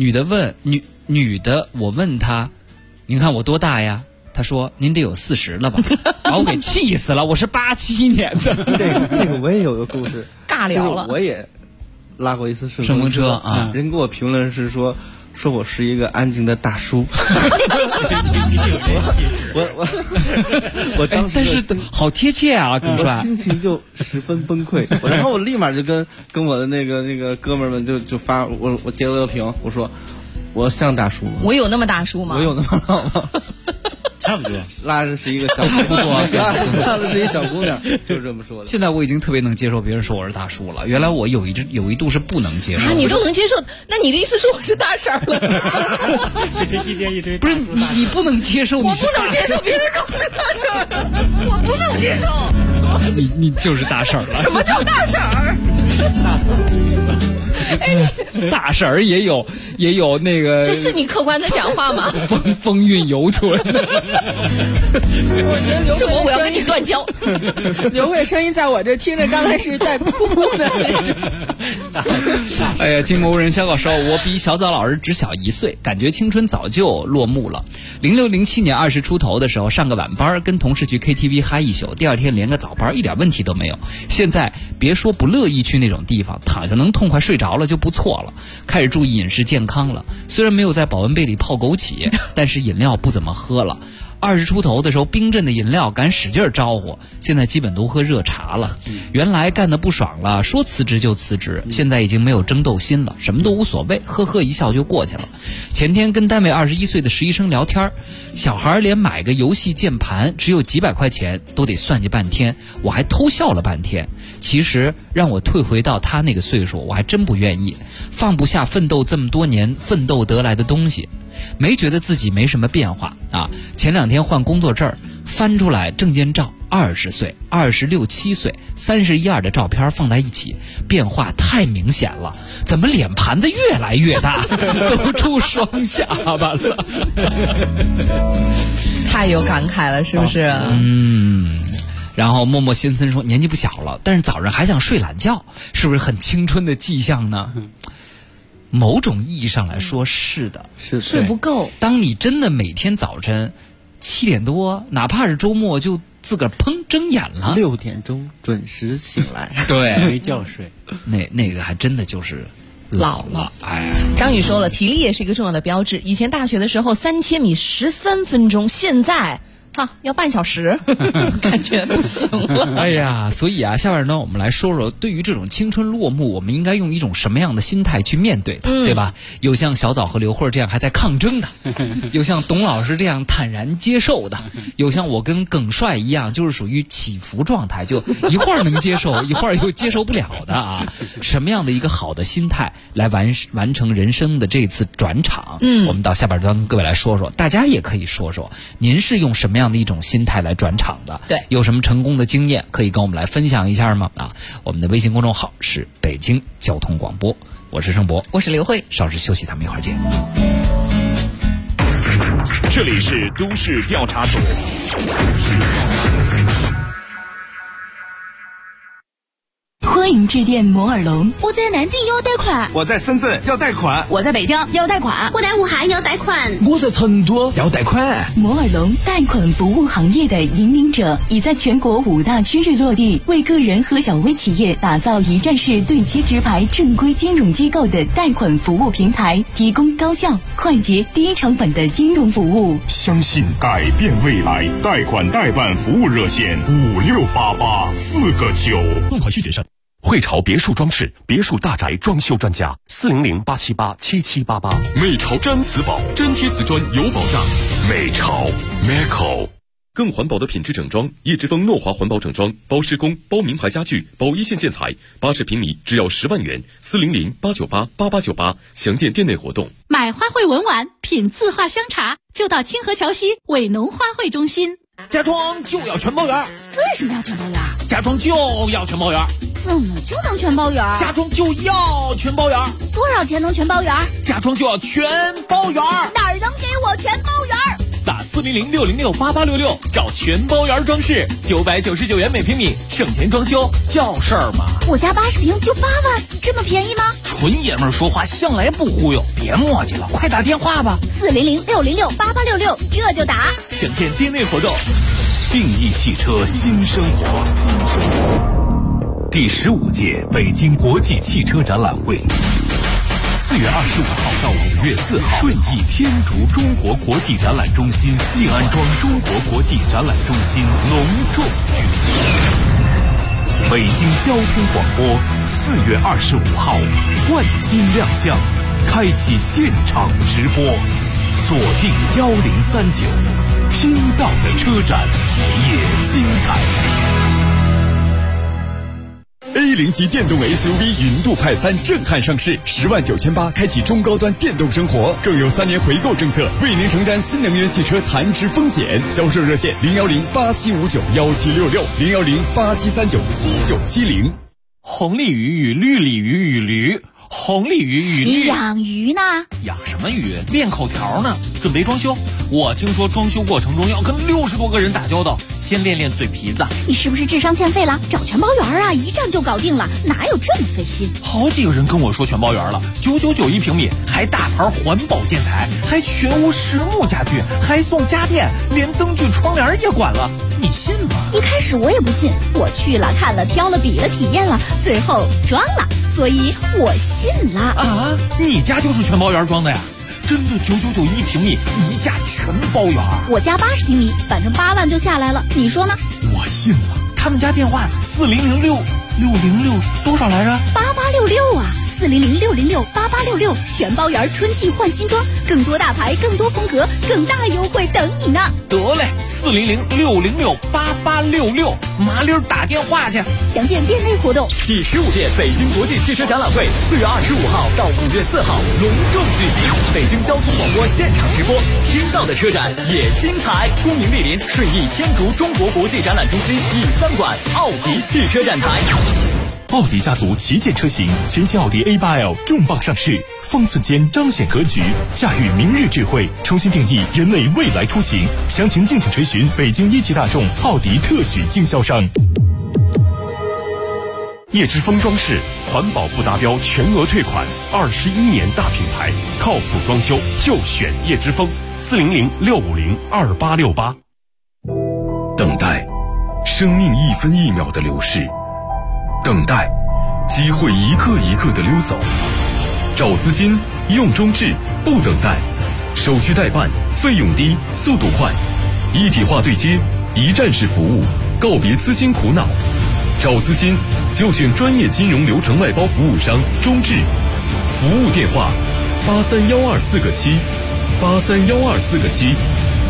我问她，您看我多大呀？他说您得有40了吧，把我给气死了。我是87年的。 这个我也有个故事， 尬聊了。 我也拉过一次顺风车啊， 人给我评论是说我是一个安静的大叔。我当时但是好贴切啊，更帅， 我心情就十分崩溃。然后我立马就跟我的那个哥们儿们就发我截了个屏，我说我像大叔吗？ 我有那么大叔吗？ 我有那么老吗？ 差不多， 拉的是一个小姑娘，拉的是一小姑娘，就这么说的。 现在我已经特别能接受别人说我是大叔了，原来我有一度是不能接受。 你都能接受，那你的意思是我是大婶了？ 不是你不能接受， 我不能接受别人说我是大婶，我不能接受。 你就是大婶了。 什么叫大婶儿？ 大婶儿也有那个， 这是你客观的讲话吗？ 风韵犹存。 是我要跟你断交。 刘慧声音在我这听着，刚才是带哭的那种。 哎呀，听某人小稿说，我比小枣老师只小1岁，感觉青春早就落幕了。06、07年20出头的时候，上个晚班，跟同事去 KTV 嗨一宿，第二天连个早班，一点问题都没有。现在别说不乐意去那种地方，躺下能痛快睡着了就不错了。开始注意饮食健康了，虽然没有在保温杯里泡枸杞，但是饮料不怎么喝了。20出头的时候，冰镇的饮料敢使劲招呼，现在基本都喝热茶了。原来干得不爽了，说辞职就辞职，现在已经没有争斗心了，什么都无所谓，呵呵一笑就过去了。前天跟单位21岁的实习生聊天，小孩连买个游戏键盘只有几百块钱都得算计半天，我还偷笑了半天。其实让我退回到他那个岁数，我还真不愿意，放不下奋斗这么多年奋斗得来的东西。没觉得自己没什么变化啊！前2天换工作证，翻出来证件照，20岁、26、7岁、31、2的照片放在一起，变化太明显了。怎么脸盘子越来越大，都出双下巴了？ 太有感慨了，是不是？ 然后默默先生说，年纪不小了，但是早上还想睡懒觉，是不是很青春的迹象呢？某种意义上来说是的， 睡不够。 当你真的每天早晨7点多，哪怕是周末就自个儿砰睁眼了 ，6点钟准时醒来， 对， 没觉睡， 那个还真的就是老了。哎， 张宇说了，体力也是一个重要的标志。以前大学的时候3000米13分钟，现在要半小时，感觉不行了。 哎呀，所以下边呢，我们来说说，对于这种青春落幕，我们应该用一种什么样的心态去面对它，对吧？有像小枣和刘慧这样还在抗争的，有像董老师这样坦然接受的，有像我跟耿帅一样，就是属于起伏状态，就一会儿能接受，一会儿又接受不了的啊。什么样的一个好的心态来完成人生的这次转场？我们到下边跟各位来说说，大家也可以说说，您是用什么样的一种心态来转场的？ 对， 有什么成功的经验可以跟我们来分享一下吗？我们的微信公众号是北京交通广播，我是盛博， 我是刘慧， 稍事休息，咱们一会儿见。 这里是都市调查组。 婚欢迎致电摩尔龙。 我在南京要贷款， 我在深圳要贷款， 我在北京要贷款， 我在武汉要贷款， 我在成都要贷款。 摩尔龙贷款服务行业的引领者，已在全国5大区域落地，为个人和小微企业打造一站式对接直排正规金融机构的贷款服务平台，提供高效、快捷、低成本的金融服务。 相信改变未来，贷款代办服务热线5688，4个9。 贷款需谨慎。汇潮别墅装饰，别墅大宅装修专家，400-878-7788。美潮毡瓷宝，粘贴瓷砖有保障。美潮 Meco。更环保的品质整装，叶之峰诺华环保整装，包施工、包名牌家具、包一线建材，80平米只要10万元，400-898-8898，详见店内活动。 买花卉文玩，品字画香茶，就到清河桥西伟农花卉中心。 家装就要全包圆。 为什么要全包圆？ 家装就要全包圆。 怎么就能全包圆？ 家装就要全包圆。 多少钱能全包圆？ 家装就要全包圆。 哪儿能给我全包圆？ 打400-606-8866，找全包圆装饰，999元每平米，省钱装修叫事儿嘛。 我家80平就8万，这么便宜吗？ 纯爷们儿说话向来不忽悠，别磨叽了，快打电话吧。 400-606-8866，这就打。 详见店内活动。定义汽车新生活，第15届北京国际汽车展览会，4月25号到5月4号，顺义天竺中国国际展览中心静安庄中国国际展览中心隆重举行。北京交通广播4月25号换新亮相，开启现场直播，锁定1039，听到的车展也精彩。 A0级电动 SUV 云度派3震撼上市，10.98万开启中高端电动生活，更有3年回购政策，为您承担新能源汽车残值风险。销售热线010-8759-1766，010-8739-7970。 红鲤鱼与绿鲤鱼与驴，红鲤鱼与绿。 你养鱼呢？ 养什么鱼？练口条呢，准备装修。我听说装修过程中要跟60多个人打交道，先练练嘴皮子。 你是不是智商欠费了？找全包圆啊，一站就搞定了，哪有这么费心？ 好几个人跟我说全包圆了，999一平米，还大牌环保建材，还全屋实木家具，还送家电，连灯具窗帘也管了，你信吗？ 一开始我也不信，我去了看了挑了比了体验了，最后装了，所以我信了。 啊，你家就是全包圆装的呀？真的999一平米，一价全包圆。 我家80平米，反正8万就下来了，你说呢？ 我信了。他们家电话40066多少来着 ？8866啊，400-606-8866，全包圆春季换新装，更多大牌，更多风格，更大优惠等你呢。 得嘞，400-606-8866，麻溜打电话去。 详见店内活动。 第15届北京国际汽车展览会4月25号到5月4号隆重举行，北京交通广播现场直播，听到的车展也精彩。恭迎莅临顺义天竺中国国际展览中心E3馆奥迪汽车展台。 奥迪家族旗舰车型，全新奥迪 A8L 重磅上市，方寸间彰显格局，驾驭明日智慧，重新定义人类未来出行。详情敬请垂询北京1汽大众奥迪特许经销商。叶之峰装饰，环保不达标全额退款，21年大品牌，靠谱装修就选叶之峰。400-650-2868。等待，生命一分一秒的流逝。等待，机会一个一个的溜走。找资金，用中置，不等待，手续代办，费用低，速度快，一体化对接，一站式服务，告别资金苦恼。找资金就选专业金融流程外包服务商中置，服务电话83124个7，83124个7。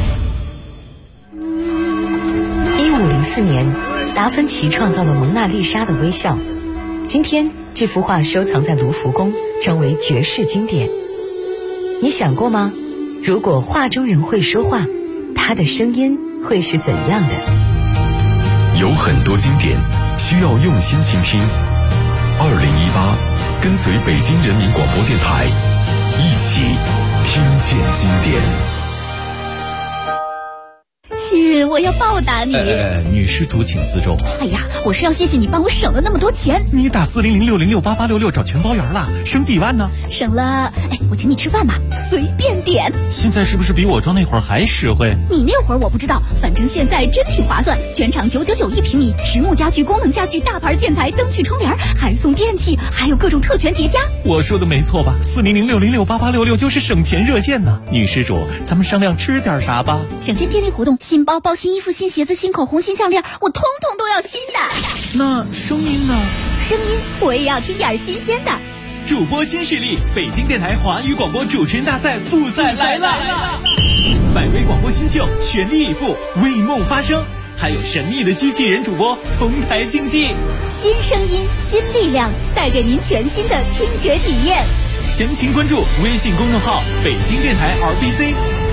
1504年，达芬奇创造了蒙娜丽莎的微笑。今天，这幅画收藏在卢浮宫，成为绝世经典。你想过吗？如果画中人会说话，他的声音会是怎样的？ 有很多经典需要用心倾听。2018，跟随北京人民广播电台，一起听见经典。 亲，我要报答你。 女施主请自重。 哎呀，我是要谢谢你帮我省了那么多钱。 你打400606866找全包圆了，省几万呢？ 省了，我请你吃饭吧，随便点。 现在是不是比我装那会儿还实惠？ 你那会儿我不知道，反正现在真挺划算，全场999一平米，实木家具、功能家具、大牌建材、灯具、窗帘，还送电器，还有各种特权叠加。 我说的没错吧？400606866就是省钱热线呢。女施主，咱们商量吃点啥吧？ 省钱天天活动，新包包、新衣服、新鞋子、新口红、新项链，我通通都要新的。 那声音呢？ 声音我也要听点新鲜的。 主播新势力，北京电台华语广播主持人大赛复赛来了！百位广播新秀全力以赴，为梦发声，还有神秘的机器人主播同台竞技。 新声音，新力量，带给您全新的听觉体验。 详情关注微信公众号北京电台 RBC。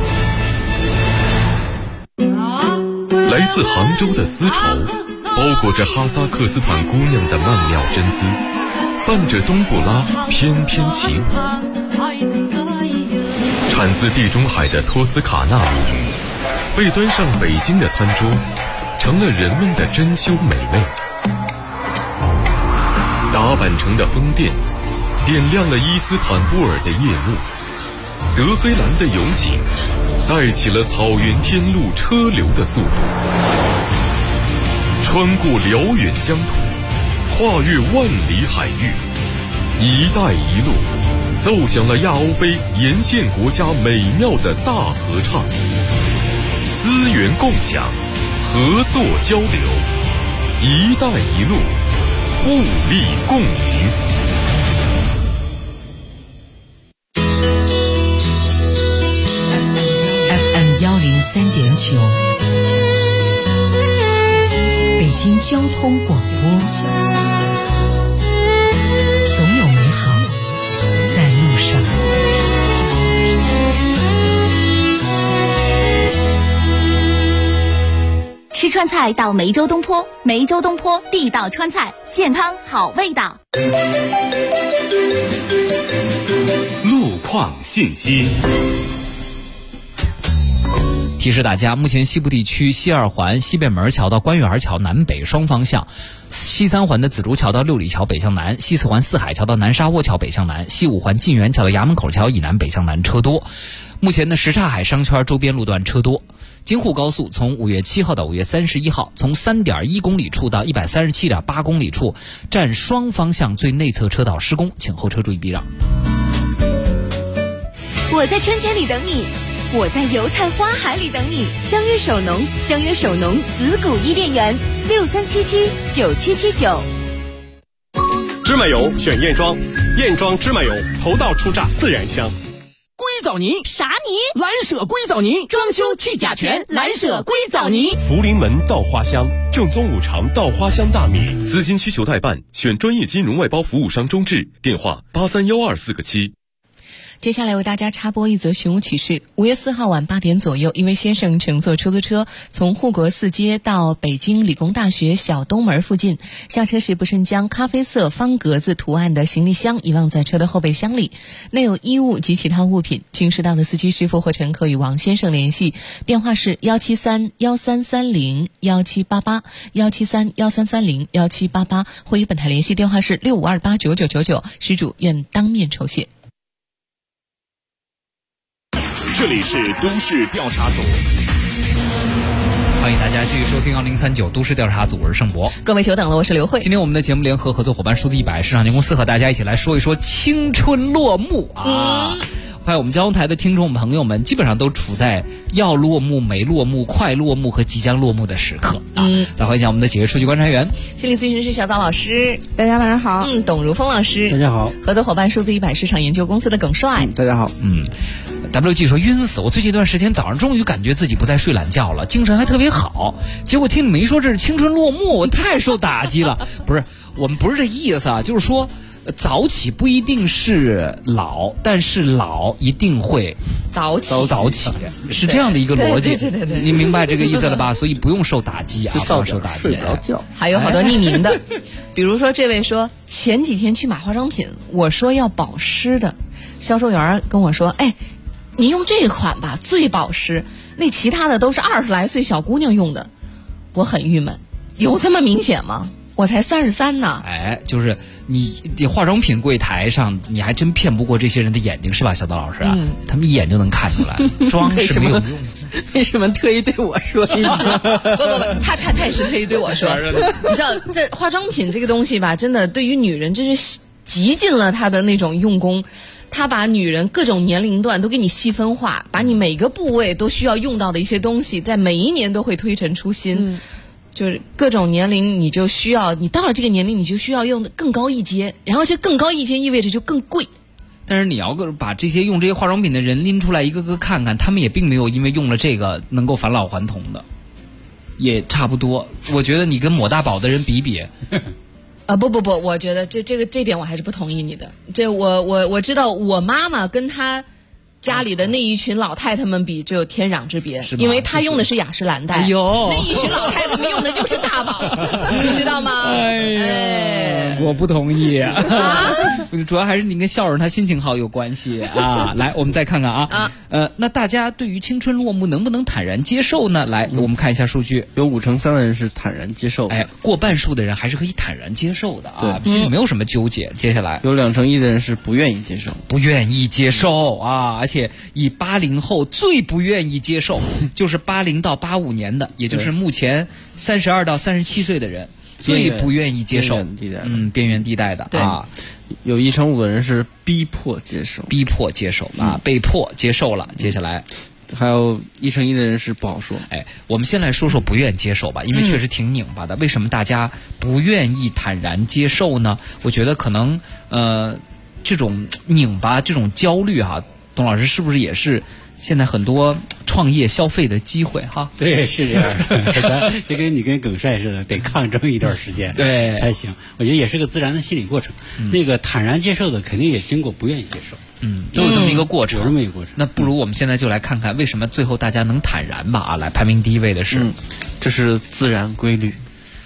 来自杭州的丝绸，包裹着哈萨克斯坦姑娘的曼妙真姿，伴着冬不拉翩翩起舞。产自地中海的托斯卡纳米，被端上北京的餐桌，成了人们的珍馐美味。达坂城的风电点亮了伊斯坦布尔的夜幕，德黑兰的油井带起了草原天路车流的速度，穿过辽远疆土，跨越万里海域，一带一路奏响了亚欧非沿线国家美妙的大合唱，资源共享，合作交流，一带一路，互利共赢。 103.9，北京交通广播，总有美好在路上。 吃川菜到梅州东坡，梅州东坡地道川菜，健康好味道。 路况信息。 提示大家，目前西部地区西二环西便门桥到官园桥南北双方向，西三环的紫竹桥到六里桥北向南，西四环四海桥到南沙窝桥北向南，西五环晋源桥到衙门口桥以南北向南车多。目前的什刹海商圈周边路段车多。京沪高速从5月7号到5月31号，从 3.1 公里处到 137.8 公里处，占双方向最内侧车道施工，请后车注意避让。 我在春天里等你，我在油菜花海里等你。相约首农，相约首农紫谷伊甸园，63779779。 芝麻油选燕庄，燕庄芝麻油头道初榨自然香。 硅藻泥啥泥？ 蓝舍硅藻泥，装修去甲醛，蓝舍硅藻泥。 福临门稻花香，正宗五常稻花香大米。资金需求代办，选专业金融外包服务商中智，电话831247个7。 接下来为大家插播一则寻物启事。5月4号晚8点左右，一位先生乘坐出租车从护国寺街到北京理工大学小东门附近，下车时不慎将咖啡色方格子图案的行李箱遗忘在车的后备箱里，内有衣物及其他物品。经适当的司机师傅或乘客与王先生联系，电话是173130178，173130178，或与本台联系，电话是65289999，失主愿当面酬谢。 这里是都市调查组， 欢迎大家继续收听2039都市调查组，我是盛博。 各位久等了，我是刘慧。 今天我们的节目联合合作伙伴数字100市场公司和大家一起来说一说青春落幕啊。发现我们交通台的听众朋友们基本上都处在要落幕、没落幕、快落幕和即将落幕的时刻啊。来欢迎一下我们的几位数据观察员， 心理咨询师小枣老师， 大家晚上好。 董如峰老师， 大家好。 合作伙伴数字100市场研究公司的耿帅， 大家好。 WG 说晕死我，最近一段时间早上终于感觉自己不再睡懒觉了，精神还特别好，结果听你们一说这是青春落幕，我太受打击了。不是，我们不是这意思啊，就是说早起不一定是老，但是老一定会早起，是这样的一个逻辑。 对， 你明白这个意思了吧？所以不用受打击啊，不要受打击。 睡不着觉。 还有好多匿名的，比如说这位说前几天去买化妆品，我说要保湿的，销售员跟我说，哎，你用这款吧，最保湿。 那其他的都是20来岁小姑娘用的，我很郁闷。有这么明显吗？我才33呢。 哎，就是你化妆品柜台上，你还真骗不过这些人的眼睛，是吧，小刀老师啊？他们一眼就能看出来，妆是没有用。 为什么特意对我说一句？ 不，他也是特意对我说。你知道，这化妆品这个东西吧，真的对于女人真是极尽了他的那种用功。他把女人各种年龄段都给你细分化，把你每个部位都需要用到的一些东西，在每一年都会推陈出新。就是各种年龄，你就需要，你到了这个年龄，你就需要用的更高一阶，然后这更高一阶意味着就更贵。 但是你要把这些用这些化妆品的人拎出来一个个看看，他们也并没有因为用了这个能够返老还童的，也差不多。我觉得你跟抹大宝的人比比。 不，我觉得这点我还是不同意你的。这我知道，我妈妈跟她家里的那一群老太太们比，就有天壤之别，因为她用的是雅诗兰黛，那一群老太太们用的就是大宝，你知道吗？ 我不同意啊！主要还是你跟笑容他心情好有关系啊。来，我们再看看啊，那大家对于青春落幕能不能坦然接受呢？来，我们看一下数据， 有53%的人是坦然接受， 过半数的人还是可以坦然接受的啊，其实没有什么纠结。接下来有2%的人是不愿意接受， 啊，而且以80后最不愿意接受，就是80到85年的，也就是目前32到37岁的人。最不愿意接受边缘地带的啊， 有1.5%的人是逼迫接受啊，被迫接受了。接下来还有1%的人是不好说。 我们先来说说不愿接受吧，因为确实挺拧巴的。为什么大家不愿意坦然接受呢？我觉得可能这种拧巴、这种焦虑哈，董老师是不是也是现在很多创业消费的机会哈？ 对，是这样的。这跟你跟耿帅似的，得抗争一段时间对才行。我觉得也是个自然的心理过程。那个坦然接受的，肯定也经过不愿意接受。 都有这么一个过程， 有这么一个过程。 那不如我们现在就来看看为什么最后大家能坦然吧？啊，来，排名第一位的是， 这是自然规律。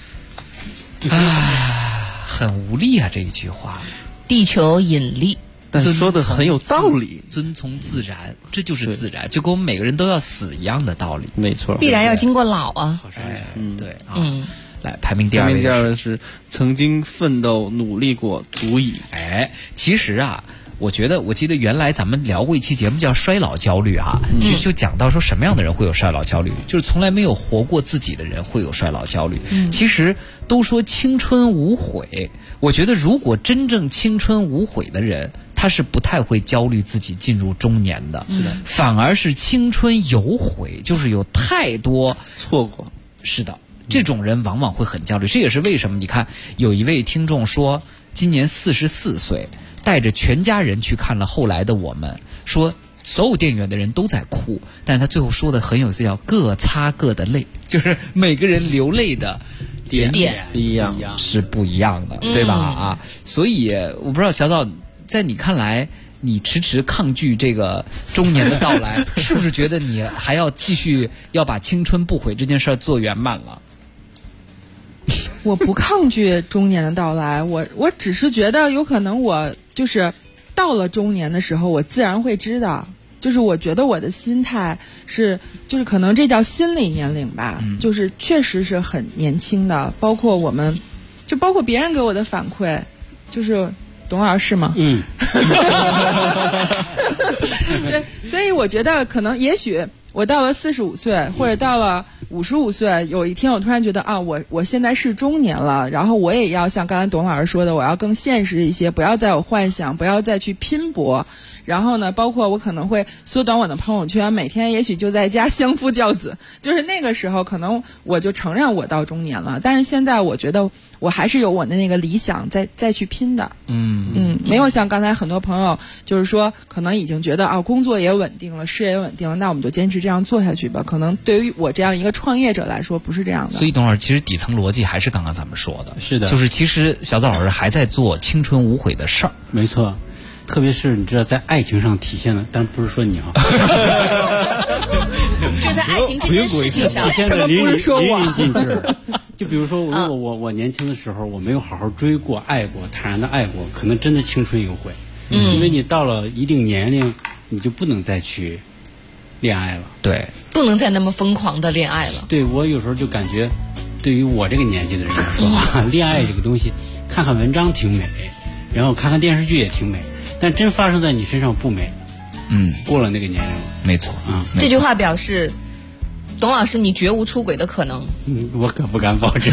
很无力啊这一句话， 地球引力。 但说的很有道理， 遵从自然，这就是自然，就跟我们每个人都要死一样的道理。 没错， 必然要经过老啊。 对啊。来，排名第二位是曾经奋斗努力过，足以。 其实啊，我记得原来咱们聊过一期节目叫衰老焦虑哈，其实就讲到说什么样的人会有衰老焦虑，就是从来没有活过自己的人会有衰老焦虑。其实都说青春无悔，我觉得如果真正青春无悔的人，他是不太会焦虑自己进入中年的，反而是青春有悔，就是有太多错过。 是的，这种人往往会很焦虑。这也是为什么你看有一位听众说今年44岁，带着全家人去看了后来的我们，说所有电影院的人都在哭，但是他最后说的很有意思，叫各擦各的泪，就是每个人流泪的点不一样， 是不一样的，对吧？啊，所以我不知道小枣，在你看来，你迟迟抗拒这个中年的到来，是不是觉得你还要继续要把青春不悔这件事做圆满了？ 我不抗拒中年的到来，我只是觉得有可能我就是到了中年的时候，我自然会知道，就是我觉得我的心态是，就是可能这叫心理年龄吧，就是确实是很年轻的，包括别人给我的反馈，就是董老师吗？对，所以我觉得可能也许我到了45岁或者到了55岁，有一天我突然觉得啊，我现在是中年了，然后我也要像刚才董老师说的，我要更现实一些，不要再有幻想，不要再去拼搏。然后呢，包括我可能会缩短我的朋友圈，每天也许就在家相夫教子，就是那个时候可能我就承认我到中年了。但是现在我觉得我还是有我的那个理想再去拼的。没有像刚才很多朋友就是说可能已经觉得啊，工作也稳定了，事业也稳定了，那我们就坚持这样做下去吧。可能对于我这样一个创业者来说不是这样的。 所以董老师其实底层逻辑还是刚刚咱们说的， 是的， 就是其实小枣老师还在做青春无悔的事儿。 没错。特别是你知道在爱情上体现的，但不是说你啊， 就在爱情这件事情上， 体现的淋漓尽致。就比如说，如果我年轻的时候我没有好好追过、爱过、坦然的爱过，可能真的青春有悔。因为你到了一定年龄，你就不能再去恋爱了。 对， 不能再那么疯狂的恋爱了。 对，我有时候就感觉，对于我这个年纪的人来说啊，恋爱这个东西，看看文章挺美，然后看看电视剧也挺美，但真发生在你身上不美。过了那个年龄了。 没错啊。 这句话表示，董老师你绝无出轨的可能。 我可不敢保证。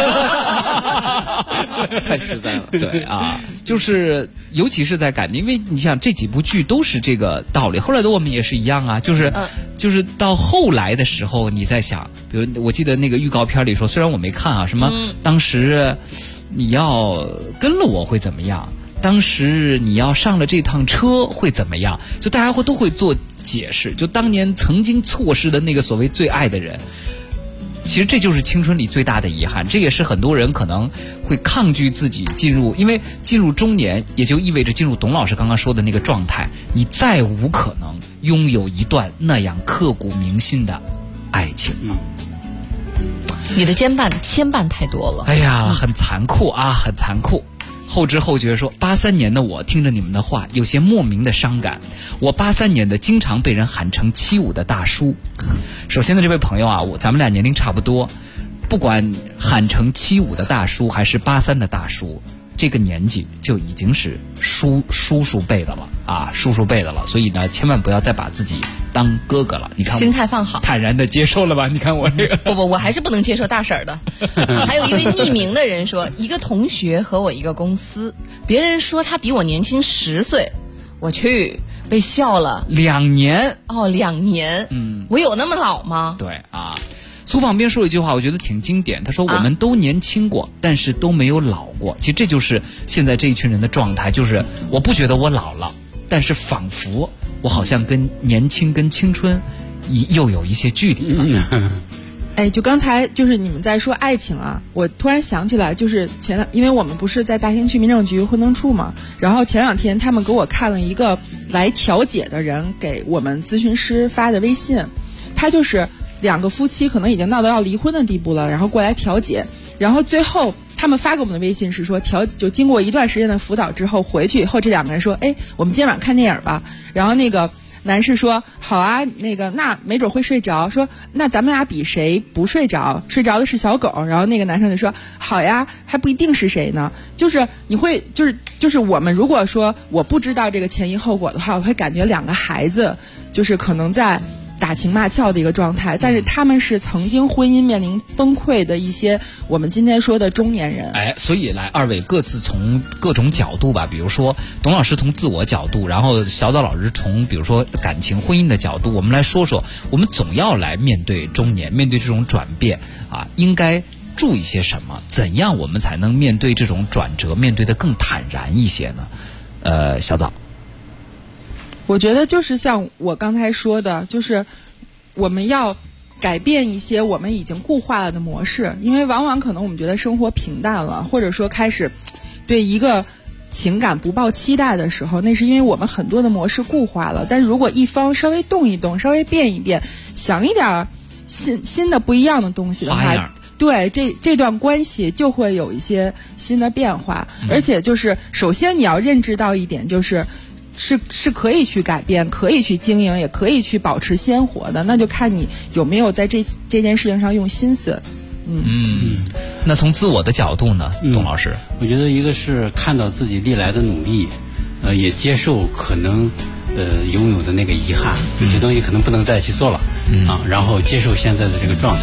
太实在了。 对啊，就是尤其是在感情，因为你想这几部剧都是这个道理，后来的我们也是一样啊，就是到后来的时候你在想，比如我记得那个预告片里说，虽然我没看啊，什么当时你要跟了我会怎么样，当时你要上了这趟车会怎么样，就大家都会做解释，就当年曾经错失的那个所谓最爱的人，其实这就是青春里最大的遗憾，这也是很多人可能会抗拒自己进入，因为进入中年也就意味着进入董老师刚刚说的那个状态，你再无可能拥有一段那样刻骨铭心的爱情了。 你的牵绊太多了。 哎呀，很残酷啊，很残酷。后知后觉说，83年的我听着你们的话，有些莫名的伤感。我83年的经常被人喊成75的大叔。首先呢，这位朋友啊，咱们俩年龄差不多，不管喊成75的大叔还是83的大叔，这个年纪就已经是叔叔辈的了啊，叔叔辈的了。所以呢，千万不要再把自己当哥哥了。你看， 心态放好， 坦然的接受了吧？你看我这个， 不，我还是不能接受大婶儿的。还有一位匿名的人说，一个同学和我一个公司，别人说他比我年轻10岁，我去被笑了 2年。 哦，2年，我有那么老吗？ 对啊。苏旁边说一句话，我觉得挺经典。他说：“我们都年轻过，但是都没有老过。”其实这就是现在这一群人的状态，就是我不觉得我老了，但是仿佛我好像跟年轻、跟青春又有一些距离。 哎，就刚才就是你们在说爱情啊，我突然想起来，就是因为我们不是在大兴区民政局婚政处嘛，然后前2天他们给我看了一个来调解的人给我们咨询师发的微信，他就是2个夫妻可能已经闹到要离婚的地步了，然后过来调解，然后最后他们发给我们的微信是说就经过一段时间的辅导之后，回去以后这2个人说，哎，我们今天晚上看电影吧。然后那个男士说好啊，那没准会睡着，说那咱们俩比谁不睡着，睡着的是小狗。然后那个男生就说好呀，还不一定是谁呢。就是你会就是我们如果说我不知道这个前因后果的话，我会感觉2个孩子就是可能在打情骂俏的一个状态，但是他们是曾经婚姻面临崩溃的一些我们今天说的中年人。 哎，所以来2位各自从各种角度吧，比如说董老师从自我角度，然后小枣老师从比如说感情婚姻的角度，我们来说说，我们总要来面对中年，面对这种转变啊，应该注意些什么？怎样我们才能面对这种转折，面对得更坦然一些呢？小枣。 我觉得就是像我刚才说的，就是我们要改变一些我们已经固化了的模式，因为往往可能我们觉得生活平淡了，或者说开始对一个情感不抱期待的时候，那是因为我们很多的模式固化了。但是如果一方稍微动一动，稍微变一变，想一点新的不一样的东西的话，对这段关系就会有一些新的变化。而且就是首先你要认知到一点，是可以去改变，可以去经营，也可以去保持鲜活的，那就看你有没有在这件事情上用心思。 那从自我的角度呢，董老师， 我觉得一个是看到自己历来的努力，也接受可能拥有的那个遗憾，有些东西可能不能再去做了啊，然后接受现在的这个状态。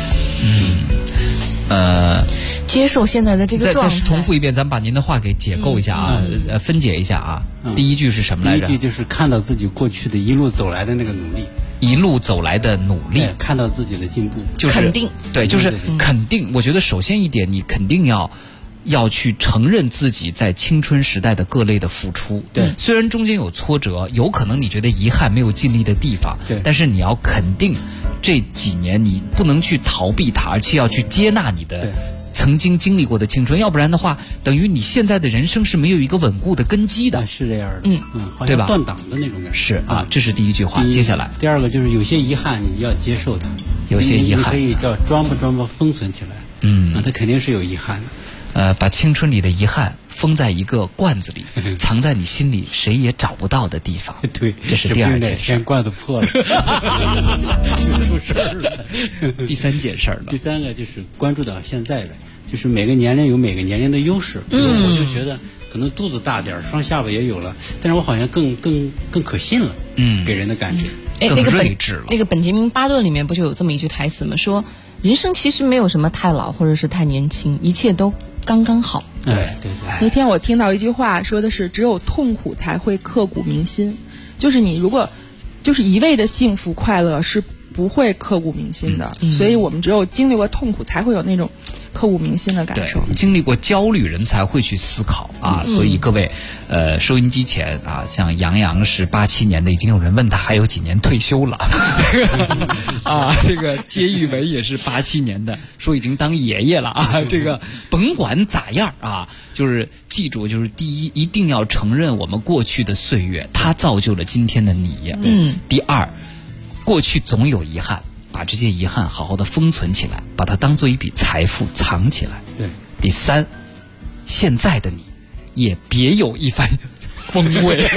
接受现在的这个状态。 再重复一遍，咱们把您的话给解构一下啊，分解一下啊。第一句是什么来着？ 第一句就是看到自己过去的一路走来的那个努力， 一路走来的努力， 看到自己的进步， 就是肯定。 对，就是肯定。我觉得首先一点，你肯定要去承认自己在青春时代的各类的付出。 对， 虽然中间有挫折，有可能你觉得遗憾没有尽力的地方， 对， 但是你要肯定这几年你不能去逃避它，而且要去接纳你的曾经经历过的青春，要不然的话，等于你现在的人生是没有一个稳固的根基的。 是这样的，好像断档的那种感觉。 是啊，这是第一句话。接下来， 第二个就是有些遗憾你要接受它， 有些遗憾你可以装吧封存起来。它肯定是有遗憾的。 把青春里的遗憾封在一个罐子里，藏在你心里谁也找不到的地方。 对， 这是第2件事。 罐子破了，出事了。 第3件事了。 第3个就是关注到现在呗，就是每个年龄有每个年龄的优势。我就觉得可能肚子大点，双下巴也有了，但是我好像更可信了。给人的感觉更睿智了。 那个本杰明·巴顿里面不就有这么一句台词吗？说人生其实没有什么太老或者是太年轻，一切都刚刚好。 对。 那天我听到一句话，说的是只有痛苦才会刻骨铭心，就是你如果就是一味的幸福快乐是不会刻骨铭心的，所以我们只有经历过痛苦才会有那种刻骨铭心的感受。 经历过焦虑人才会去思考啊，所以各位收音机前啊，像杨洋是87年的，已经有人问他还有几年退休了啊，这个接玉伟也是87年的，说已经当爷爷了啊，这个甭管咋样啊，就是记住，就是第一一定要承认我们过去的岁月它造就了今天的你。第2，过去总有遗憾，把这些遗憾好好的封存起来，把它当做一笔财富藏起来。 对。 第3，现在的你也别有一番风味，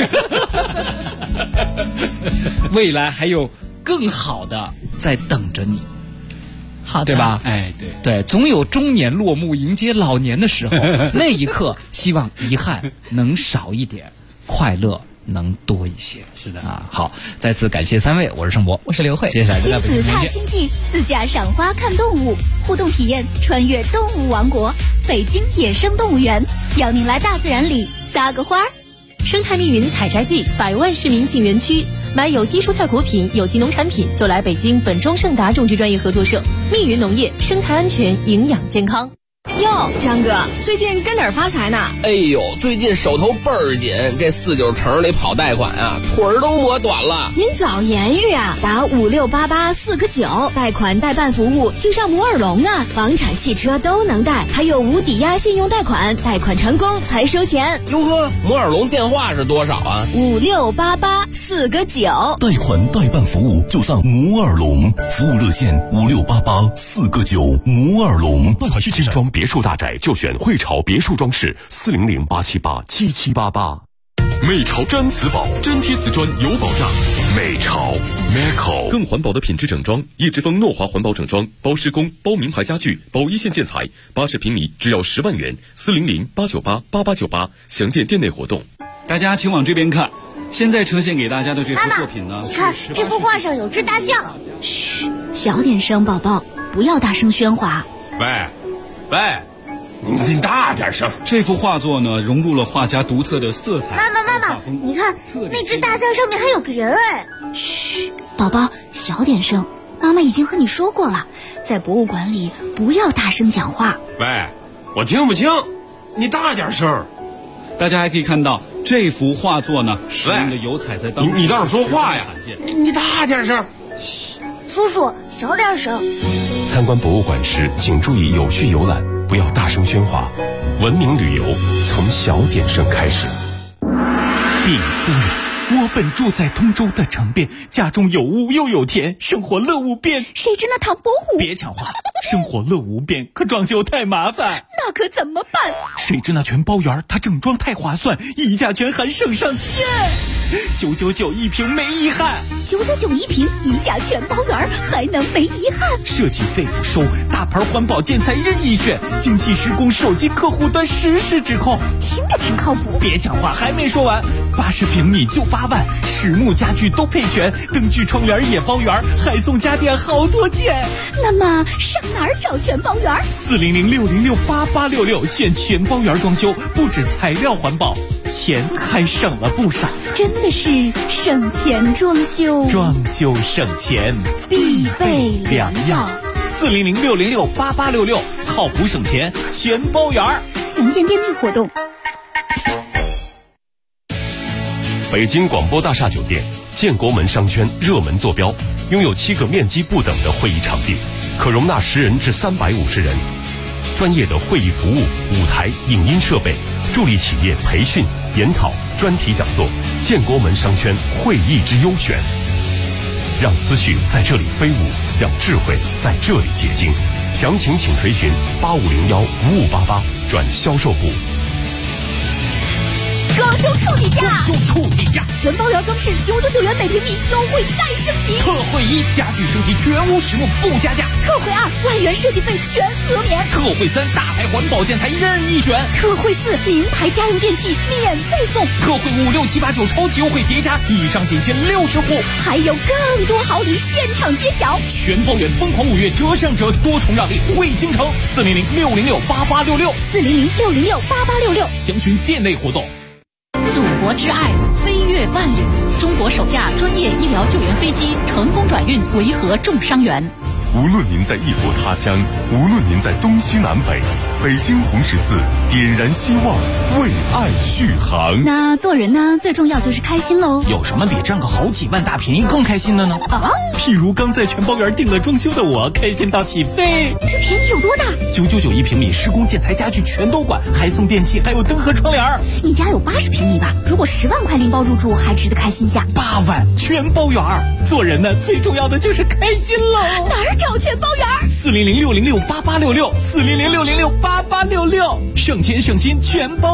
未来还有更好的在等着你。 好的， 对吧？对，总有中年落幕迎接老年的时候，那一刻希望遗憾能少一点，快乐能多一些。 是的啊，好，再次感谢3位，我是盛博， 我是刘慧。 接下来就在北京亲子踏青记，自驾赏花看动物，互动体验穿越动物王国，北京野生动物园，邀您来大自然里撒个花儿。 生态密云采摘季，100万市民进园区，买有机蔬菜果品、有机农产品，就来北京本庄盛达种植专业合作社。密云农业，生态安全，营养健康。 哟，张哥，最近跟哪儿发财呢？ 哎呦，最近手头倍儿紧，这49城里跑贷款啊，腿儿都磨短了。 您早言语啊，打5688 4个9，贷款代办服务就上摩尔龙啊，房产、汽车都能贷，还有无抵押信用贷款，贷款成功才收钱。 哟呵，摩尔龙电话是多少啊 ？5688 4个9， 贷款代办服务就上摩尔龙，服务热线5688 4个9，摩尔龙。 贷款需精装别墅大宅就选汇潮别墅装饰，400-878-7788。美潮毡瓷宝，粘贴瓷砖有保障。美潮 Meco 更环保的品质整装，叶之峰诺华环保整装，包施工、包名牌家具、包一线建材，80平米只要10万元，400-898-8898，详见店内活动。 大家请往这边看，现在呈现给大家的这幅作品呢， 你看这幅画上有只大象。嘘，小点声，宝宝，不要大声喧哗。 喂，你大点声！这幅画作呢，融入了画家独特的色彩。 妈妈，你看那只大象上面还有个人哎！嘘，宝宝，小点声。妈妈已经和你说过了，在博物馆里不要大声讲话。 喂，我听不清，你大点声。大家还可以看到这幅画作呢，使用的油彩在当时你倒是说话呀！你大点声。 嘘，叔叔，小点声。 参观博物馆时，请注意有序游览，不要大声喧哗。文明旅游从小点声开始。 禀夫人，我本住在通州的城边，家中有屋又有田，生活乐无边。 谁知那唐伯虎？ 别抢话，生活乐无边，可装修太麻烦。 那可怎么办？ 谁知那全包园，它整装太划算，溢价权还省上天。999一平没遗憾 ，999一平，溢价全包圆，还能没遗憾？ 设计费不收，大牌环保建材任意选，精细施工，手机客户端实时指控， 听着挺靠谱。 别讲话，还没说完，80平米就8万，实木家具都配全，灯具窗帘也包圆，还送家电好多件。 那么上哪儿找全包圆 ？400-606-8866，选全包圆装修，不止材料环保，钱还省了不少。 真的是省钱装修， 装修省钱必备良药。 400-606-8866，靠谱省钱全包圆。 详见店内活动。 北京广播大厦酒店建国门商圈热门坐标，拥有7个面积不等的会议场地，可容纳10人至350人。专业的会议服务、舞台、影音设备，助力企业培训、研讨、专题讲座。建国门商圈会议之优选，让思绪在这里飞舞，让智慧在这里结晶。详情请垂询8501-5588转销售部。 装修处底价， 装修处底价， 全包圆装饰999元每平米，优惠再升级。 特惠1，家具升级全屋实木不加价。 特惠2，外援设计费全额免。 特惠3，大牌环保建材任意选。 特惠4，名牌家用电器免费送。 特惠5、6、7、8、9超级优惠叠加，以上仅限60户， 还有更多好礼现场揭晓。 全包圆疯狂5月折上折，多重让利惠京城，400-606-8866，400-606-8866，详询店内活动。 祖国之爱飞越万里，中国首架专业医疗救援飞机成功转运维和重伤员。 无论您在异国他乡，无论您在东西南北，北京红十字点燃希望，为爱续航。 那做人呢，最重要就是开心喽。 有什么比赚个好几万大便宜更开心的呢？譬如刚在全包园订了装修的我，开心到起飞。 这便宜有多大 ？999一平米，施工建材家具全都管，还送电器，还有灯和窗帘。 你家有80平米吧？如果10万块拎包入住，还值得开心下。 8万全包园。做人呢，最重要的就是开心喽。 哪儿找全包园 ？400-606-8866，400-606-8866，省钱省心全包。